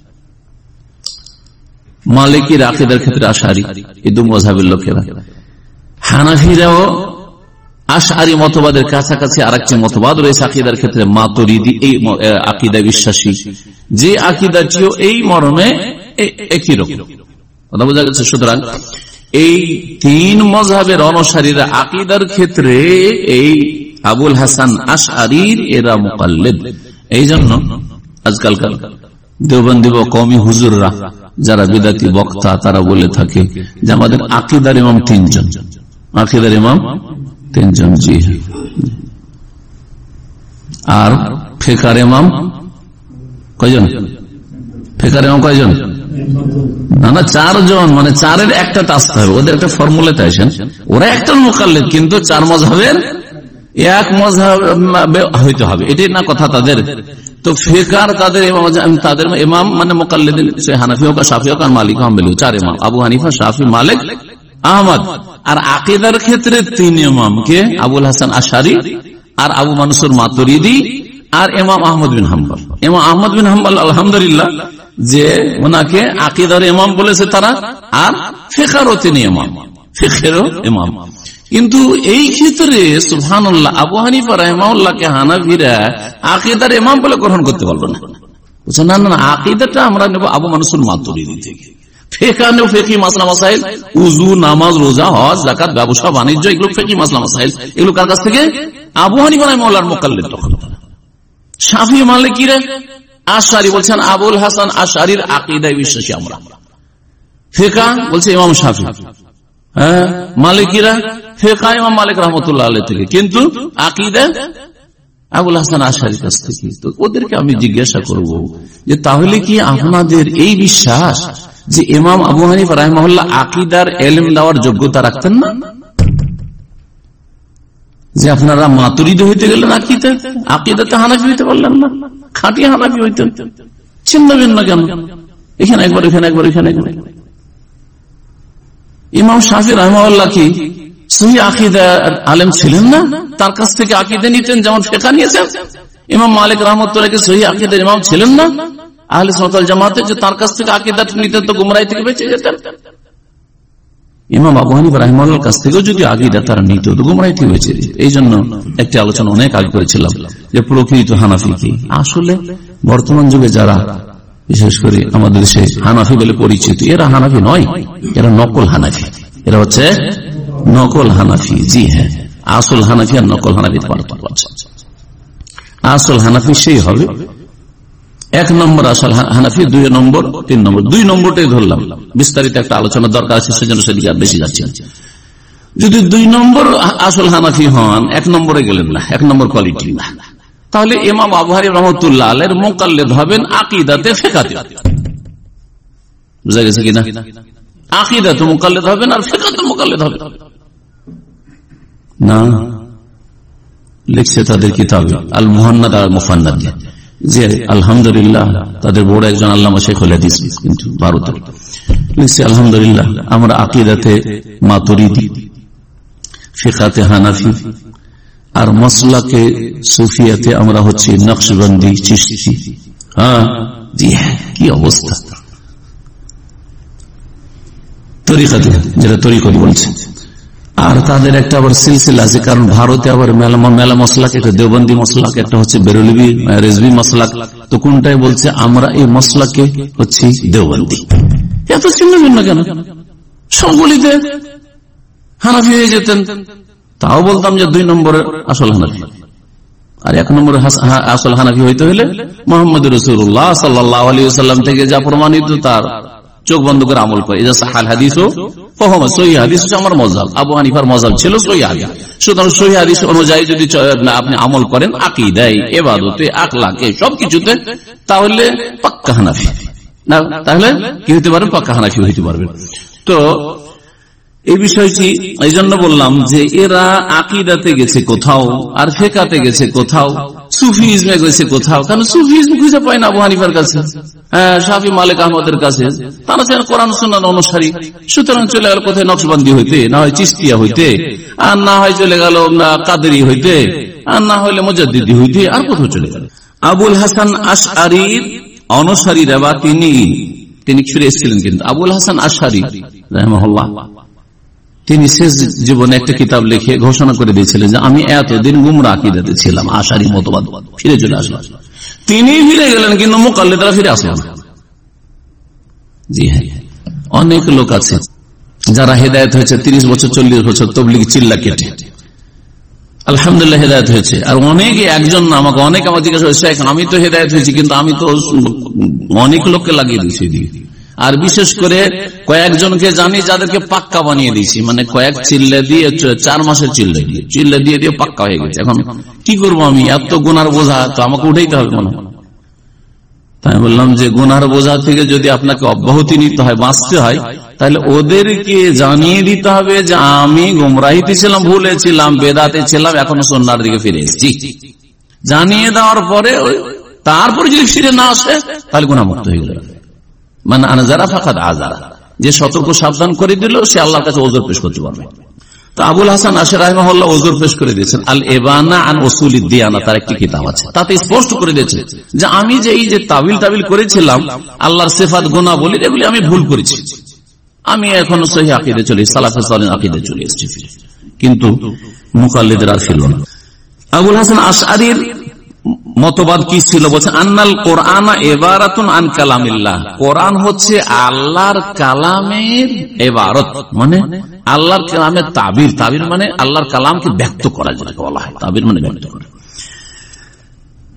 মালিকিরা আকীদার ক্ষেত্রে আশারি, এই দুই মাযহাবের লোকেরা। হানাফিরাও আশআরী মতবাদের কাছাকাছি আরেকটি মতবাদ রয়েছে আকীদার ক্ষেত্রে, মাতুরিদি, এই আকীদায় বিশ্বাসী, যে আকীদাটিও এই মর্মে একই রকম, কথা বোঝা গেছে। সুতরাং এই তিন মাযহাবের অনুসারীরা আকীদার ক্ষেত্রে এই আবুল হাসান আশআরীর এরা মুকাল্লিদ। এই জন্য আজকালকার দেওবন্দি বা কওমি হুজুররা যারা বিদাতি বক্তা, তারা বলে থাকে যে আমাদের আকীদার ইমাম তিনজন, আকীদার ইমাম তিনজন, জি, আর ফিকহের ইমাম কয়জন? ফিকহের ইমাম কয়জন? না না, চারজন, মানে চারের একটা আসতে হবে, ওদের একটা ফর্মুলাতে আসেন, ওরা একটা মুকাল্লিদ, কিন্তু চার মাযহাবের এক মাযহাব হইতে হবে, এটাই না কথা তাদের। তো ফিকহ তাদের তাদের ইমাম মানে মুকাল্লিদিন, হানাফি হোক, শাফি হোক, আর মালিক, হাম্বলি, চার ইমাম, আবু হানিফা, শাফি, মালিক, আহমদ। আর আকীদার ক্ষেত্রে তিন ইমাম, কে? আবুল হাসান আশআরী, আর আবু মানসুর মাতুরিদি, আর ইমাম আহমদ বিন হাম্বল। ইমাম আহমদ বিন হাম্বল আলহামদুলিল্লাহ যে ওনাকে আকীদার ইমাম বলেছে তারা, আর ফিকহেরও তিনি ইমাম, ফিকহেরও ইমাম। কিন্তু এই ক্ষেত্রে সুবহানাল্লাহ, আবু হানিফা রাহিমাহুল্লাহকে হানাফিরা আকীদার ইমাম বলে গ্রহণ করতে পারলো না। বুঝছেন? না না, আকীদাটা আমরা নেব আবু মানসুর মাতুরিদি থেকে। ফিকহ নেব ফিকহি মাসলা মাসাইল, উযু, নামাজ, রোজা, হজ, যাকাত, ব্যবসা বাণিজ্য, এগুলো ফিকহি মাসলা মাসাইল, এগুলো কার কাছ থেকে? আবু হানিফা রাহিমাহুল্লাহর মুকাল্লিদ। তখন শাফি, মালিকিরা, আশআরী বলছেন আবুল হাসান আশআরীর আকীদায় বিশ্বাসী আমরা। ফিকহ বলছে ইমাম শাফি, হ্যাঁ, মালিকিরা ফিকহ ইমাম মালিক রাহমাতুল্লাহ আলাইহি থেকে, কিন্তু আকীদা আবুল হাসান আশআরীর কাছ থেকে। তো ওদেরকে আমি জিজ্ঞাসা করব যে তাহলে কি আপনাদের এই বিশ্বাস যে ইমাম আবু হানিফা রাহিমাহুল্লাহ আকীদার ইলম দেওয়ার যোগ্যতা রাখতেন না? যে আপনারা মাতুরিদি হইতে গেলেন আকীদা, আকীদাতে হানাফি হইতে পারলেন না, খাঁটি হানাফি হইতেন, ছিন্ন ভিন্ন কেন? এখানে একবার এখানে একবার এখানে একবার। ইমাম শাফি রাহিমাহুল্লাহ কি সহি আকীদার আলেম ছিলেন না? তার কাছ থেকে আকীদা নিতেন যেমন ফিকহ নিয়েছেন। ইমাম মালিক রাহমাতুল্লাহ কি সহি আকীদার ইমাম ছিলেন না আহলে সুন্নাত ওয়াল জামাতে, যে তার কাছ থেকে আকীদা নিতেন তো গুমরাহি থেকে বেঁচে যেতেন? ইমাম আবু হানিফা রাহিমাহুল্লাহর কাছ থেকেও যদি আকীদা তারা নিত তো গুমরাহি থেকে বেঁচে যেত। এই জন্য একটি আলোচনা অনেক আগে করেছিলাম যে প্রকৃত হানাফি কি। আসলে বর্তমান যুগে যারা বিশেষ করে আমাদের দেশে হানাফি বলে পরিচিত, এরা হানাফি নয়, এরা নকল হানাফি। এরা হচ্ছে নকল হানাফি। জি হ্যাঁ, আসল হানাফি আর নকল হানাফির পার্থক্য আছে। আসল হানাফি সেই হবে এক নম্বর আসল হানাফি, দুই নম্বর, তিন নম্বর। দুই নম্বরটাই ধরলাম, বিস্তারিত একটা আলোচনা দরকার আছে, সেজন্য সেদিকে আর বেশি যাচ্ছে। যদি দুই নম্বর আসল হানাফি হন, এক নম্বরে গেলেন না, এক নম্বর কোয়ালিটি না, তাহলে ইমাম আবু হানিফা রাহমাতুল্লাহ আলাইহির মুকাল্লিদ হবেন আকীদাতে ফিকহাতে। বুঝা গেছে কিনা? আকীদাতে মুকাল্লিদ হবেন আর ফিকহাতে মুকাল্লিদ হবেন না। লিখছে তাদের কিতাবে আল মুহান্নাদ আল মুফান্নাদ যে আলহামদুলিল্লাহ তাদের বড় একজন আল্লামা শেখুল হাদিস কিন্তু ভারতের, লিখছে আলহামদুলিল্লাহ আমরা আকীদাতে মাতুরিদি, ফিকহাতে হানাফি, আর মাসলাকে সুফিয়াতে আমরা হচ্ছে নকশবন্দি, চিশতি। হ্যাঁ জি হ্যাঁ, কি অবস্থা! তরিকাতে, যেটা তরিকত বলছে। আর তাদের একটা আবার সিলসিলা আছে, কারণ ভারতে আবার মেলা মেলা মসলাক, একটা দেওবন্দি মসলাক, একটা হচ্ছে বেরলভি রেজভি মসলাক। তো কোনটাই বলছে আমরা এই মসলাকে হচ্ছে দেওবন্দি। এত ছিন্ন ভিন্ন কেন? সবগুলিতে হানাফি হয়ে যেতেন, তাও বলতাম যে দুই নম্বরের আসল হানাফি। আর এক নম্বরের আসল হানাফি হইতে হলে মুহাম্মদ রাসূলুল্লাহ সাল্লাল্লাহু আলাইহি ওয়াসাল্লাম থেকে যা প্রমাণিত তার চোখ বন্ধ করে আমল করে। এই যে সাহাল হাদিস ও ফাহম সহিহ হাদিস হচ্ছে আমার মাযহাব, আবু হানিফার মাযহাব ছিল সহিহ হাদিস। সুতরাং সহিহ হাদিস অনুযায়ী যদি আপনি আমল করেন আকীদায়, ইবাদতে, আখলাকে, সবকিছুতে, তাহলে পাক্কা হানাফি না, তাহলে কি হতে পারবেন? পাক্কা হানাফি হইতে পারবেন। তো এই বিষয়টি এই জন্য বললাম যে এরা আকীদাতে গেছে কোথাও, আর ফিকহাতে গেছে কোথাও, সুফিজমে গেছে কোথাও। কারণ সুফিজম খুঁজে পায় না আবু হানিফার কাছে, হ্যাঁ শাফি মালিক আহমদের কাছে, তারা ছিলেন কোরআন সুন্নাহর অনুসারী। সুতরাং চলে গেল কোথায় নকশবন্দি হইতে, না হয় চিশতিয়া হইতে, আর না হয় চলে গেল কাদেরি হইতে, আর না হইলে মুজাদ্দিদি হইতে, আর কোথাও চলে গেল। আবুল হাসান আশআরীর অনুসারীরা বা তিনি তিনি ফিরে এসেছিলেন, কিন্তু আবুল হাসান আশআরী রাহিমাহুল্লাহ তিনি শেষ জীবনে একটা কিতাব লিখে ঘোষণা করে দিয়েছিলেন যে আমি এতদিন গুমরা আকীদাতে ছিলাম, আশারি মতবাদ, ফিরে চলে আসলাম। তিনি ফিরে গেলেন, কিন্তু মুকাল্লিদরা ফিরে আসলেন না। জি হ্যাঁ, অনেক লোক আছে যারা হেদায়েত হয়েছে তিরিশ বছর চল্লিশ বছর তবলিগ চিল্লা কেটে, আলহামদুলিল্লাহ হেদায়েত হয়েছে। আর অনেকে, একজন না, আমাকে অনেক আমার জিজ্ঞাসা হয়েছে, আমি তো হেদায়েত হয়েছি কিন্তু আমি তো অনেক লোককে লাগিয়ে দিয়েছি। আর বিশেষ করে কয়েকজনকে জানি যাদেরকে পাক্কা বানিয়ে দিয়েছি, মানে কয়েক চিল্লে দিয়ে, চার মাসের চিল্লে দিয়ে চিল্লে দিয়ে দিয়ে পাক্কা হয়ে গেছে। এখন কি করবো আমি? এত গুনার বোঝা তো আমাকে উঠাইতে হবে মনে হয়। তাই বললাম যে গুনার বোঝা থেকে যদি আপনাকে অব্যাহতি নিতে হয়, বাঁচতে হয়, তাহলে ওদেরকে জানিয়ে দিতে হবে যে আমি গুমরাহিতে ছিলাম, ভুলে ছিলাম, বেদাতে ছিলাম, এখন সুন্নাহর দিকে ফিরে এসেছি। জানিয়ে দেওয়ার পরে তারপরে যদি ফিরে না আসে তাহলে গুনাহমুক্ত হয়ে গেল। মানে আনজারা ফাকাদ আযারা, যে সতর্ক সাবধান করে দিল সে আল্লাহর কাছে ওযর পেশ করতে পারবে। তো আবুল হাসান আশআরী রাহিমাহুল্লাহ ওযর পেশ করে দিয়েছেন। আল ইবানা আন উসুলিদ দিয়ানা, তার একটি কিতাব আছে, তাতে স্পষ্ট করে দিয়েছে যে আমি যে এই যে তাবিল টাবিল করেছিলাম আল্লাহর সিফাত গুনাহ বলি, এগুলি আমি ভুল করেছি। আমি এখন সহিহ আকীদা চলে, সালাফে সালেহ আকীদা চলে এসেছি, কিন্তু মুকাল্লিদরা ছিল না। আবুল হাসান আশআরীর মতবাদ কি ছিল? বলছে আন্নাল কোরআন ইবারাতুন আন কালামিল্লাহ, কোরআন হচ্ছে আল্লাহর কালামের ইবারত, মানে আল্লাহর কালামের তাবির। তাবির মানে আল্লাহর কালামকে ব্যক্ত করা, যেটাকে বলা হয় তাবির মানে ব্যক্ত করা।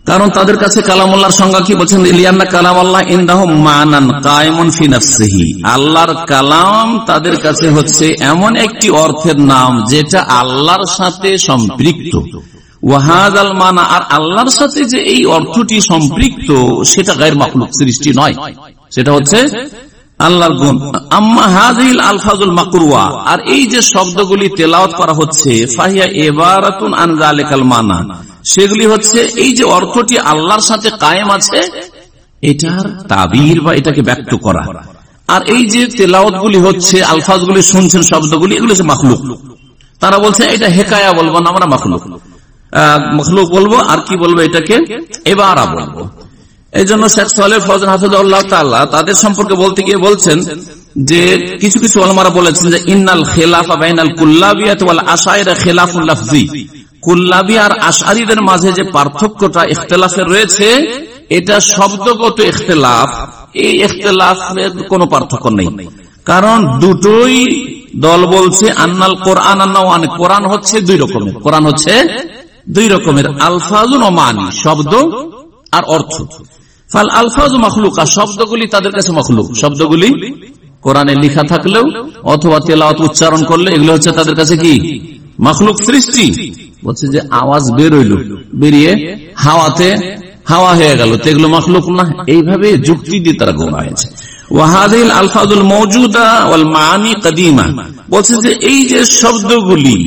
কারণ তাদের কাছে কালামুল্লাহর সংজ্ঞা কি বলছেন, লিয়ান্না কালামুল্লাহ ইনদাহু মানান কায়েমুন ফি নাফসিহি, আল্লাহর কালাম তাদের কাছে হচ্ছে এমন একটি অর্থের নাম যেটা আল্লাহর সাথে সম্পৃক্ত। ওয়াহাদাল মানা, আর আল্লাহর সাথে যে এই অর্থটি সম্পৃক্ত সেটা গায়র মাখলুক, সৃষ্টি নয়, সেটা হচ্ছে আল্লাহর গুণ। আম্মা হাযিহিল আলফাজুল মাকরুয়া, আর এই যে শব্দগুলি তেলাওয়াত করা হচ্ছে, ফাহিয়া ইবারাতুন আন যালিকাল মানা, সেগুলি হচ্ছে এই যে অর্থটি আল্লাহর সাথে কায়েম আছে এটার তাবির বা এটাকে ব্যক্ত করা। আর এই যে তেলাওয়াতগুলি হচ্ছে, আলফাজগুলি শুনছেন, শব্দগুলি, এগুলো হচ্ছে মাখলুক। তারা বলছে এটা হেকায়া বলবো না, আমরা মাখলুক মাখলুক বলবো, আর কি বলবো, এটাকে ইবারা বলবো। এই জন্য শেখ সালেহ ফৌজান হাফিজাহুল্লাহ তাআলা তাদের সম্পর্কে বলতে গিয়ে বলছেন যে কিছু কিছু উলামারা বলেছেন যে ইন্নাল খিলাফা বাইনাল কুল্লাবিয়াত ওয়াল আশাইরা খিলাফুল লাফজি, কুল্লাবি আর আশআরীদের মাঝে যে পার্থক্যটা ইখতিলাফের রয়েছে এটা শব্দগত ইখতিলাফ, এই ইখতিলাফের কোনো পার্থক্য নেই। কারণ দুটোই দল বলছে আন্নাল কোরআন আন্নাওয়ান, কোরআন হচ্ছে দুই রকমের, কোরআন হচ্ছে দুই রকমের, আলফাজুন ও মানি, শব্দ আর অর্থ। ফাল আলফাজু মাখলুকা, শব্দগুলি তাদের কাছে মাখলুক, শব্দগুলি কোরআনে লেখা থাকলেও অথবা তেলাওয়াত উচ্চারণ করলে এগুলো হচ্ছে তাদের কাছে কি মাখলুক, সৃষ্টি। বলছে যে আওয়াজ বের হইল, বেরিয়ে হাওয়াতে হাওয়া হয়ে গেল, তো এগুলো মাখলুক না, এইভাবে যুক্তি দিয়ে তারা গোনা হয়েছে। ওয়াহাদিল আলফাজুল মওজুদা ওয়াল মাআনি কাদিমা, বলছে যে এই যে শব্দগুলি,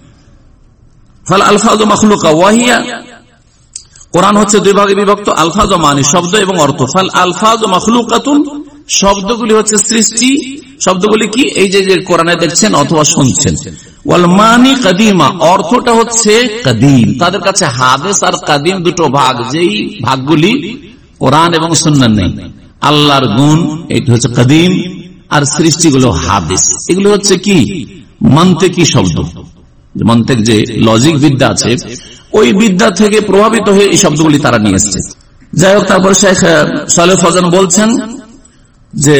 ফাল আলফাজু মাখলুকা ওয়াহিয়া, কোরআন হচ্ছে দুই ভাগে বিভক্ত, আলফাজ ও মানি, শব্দ এবং অর্থ। ফাল আলফাজ ও মাখলুকাতুন, শব্দগুলি হচ্ছে সৃষ্টি, শব্দগুলি কি এই যে যে কোরআনে দেখছেন অথবা শুনছেন। ওয়াল মানি কাদিমা, অর্থটা হচ্ছে কাদিম, তাদের কাছে হাদিস আর কাদিম দুটো ভাগ, যেই ভাগগুলি কোরআন এবং সুন্নাহ নেই। আল্লাহর গুণ এটা হচ্ছে কাদিম, আর সৃষ্টিগুলো হাদিস, এগুলো হচ্ছে কি মান্তিকি শব্দ, মান্তিক যে লজিক বিদ্যা আছে ওই বিদ্যা থেকে প্রভাবিত হয়ে এই শব্দগুলি তারা নিয়ে এসছে। যাই হোক, তারপর শেখ সালেহ ফৌজান বলছেন যে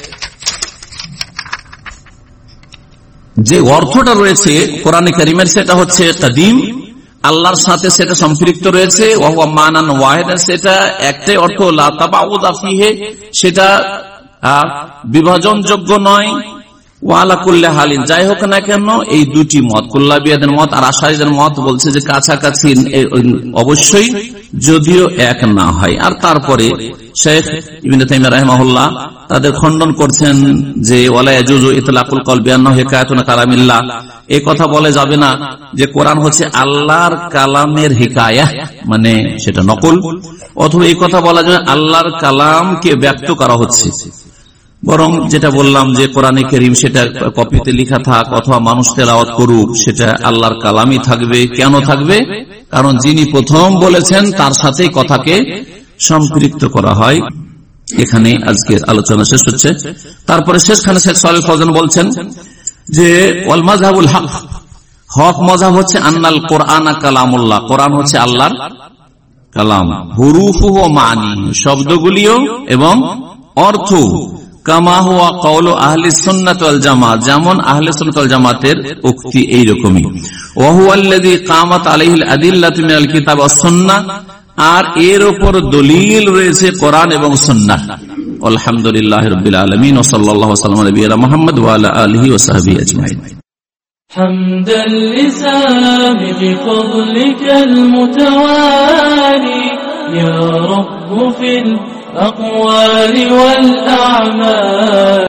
যে অর্থটা রয়েছে কোরআনে কারিমের সেটা হচ্ছে কাদিম, আল্লাহর সাথে সেটা সম্পৃক্ত রয়েছে, ওয়া মানান ওয়াহিদা, সেটা একটাই অর্থ, লা তাবাউদা ফিহি, সেটা বিভাজনযোগ্য নয়, ওয়ালা কুল্লি হালিন, যাই হোক না কেন এই দুটি মত, কুল্লাবিয়াদের মত আর আশারীদের মত বলছে যে কাছাকাছি অবশ্যই, যদিও এক না হয়। আর তারপরে শেখ ইবনে তাইমিয়া রাহিমাহুল্লাহ তাদের খণ্ডন করছেন যে ওয়ালা ইয়াজুজু ইতলাকুল কওল বিআন্নাহু হিকায়াতুন কালামিল্লাহ, এই কথা বলা যাবে না যে কোরআন হচ্ছে আল্লাহর কালামের হিকায়া, মানে সেটা নকল, অথবা এই কথা বলা যায় আল্লাহর কালামকে ব্যক্ত করা হচ্ছে। বরং যেটা বললাম যে কোরআনে কারীম সেটা কপিতে লেখা থাক অথবা মানুষ তেলাওয়াত করুক, সেটা আল্লাহর কালামই থাকবে। কেন থাকবে? কারণ যিনি প্রথম বলেছেন তার সাথেই কথাকে সম্পৃক্ত করা হয়। এখানে আজকের আলোচনা শেষ হচ্ছে। তারপরে শেষখানে শেখ সালেহ ফৌজান বলছেন যে ওয়াল মাযহাবুল হক, হক মাযহাব হচ্ছে আন্নাল কোরআনা কালামুল্লাহ, কোরআন হচ্ছে আল্লাহর কালাম, হুরুফুহু ওয়া মানি, শব্দগুলিও এবং অর্থ, কামা হুয়া কওলু আহলি সুন্নাত ওয়াল জামাত, যেমন আহলে সুন্নাত ওয়াল জামাতের উক্তি এইরকমই। ওয়া হুয়াল্লাযী কামাত আলাইহিল আদিল্লাতু মিনাল কিতাব ওয়াস সুন্নাহ, আর এর উপর দলিল রয়েছে কোরআন এবং সুন্নাহ। আলহামদুলিল্লাহি রাব্বিল আলামিন ওয়া সাল্লাল্লাহু আলা নবিয়িনা মুহাম্মদ ওয়া আলা আলিহি ওয়া সাহবিহি আজমাইন। حمدا لسابق فضلك المتوالي يا رب في الأقوال والأعمال.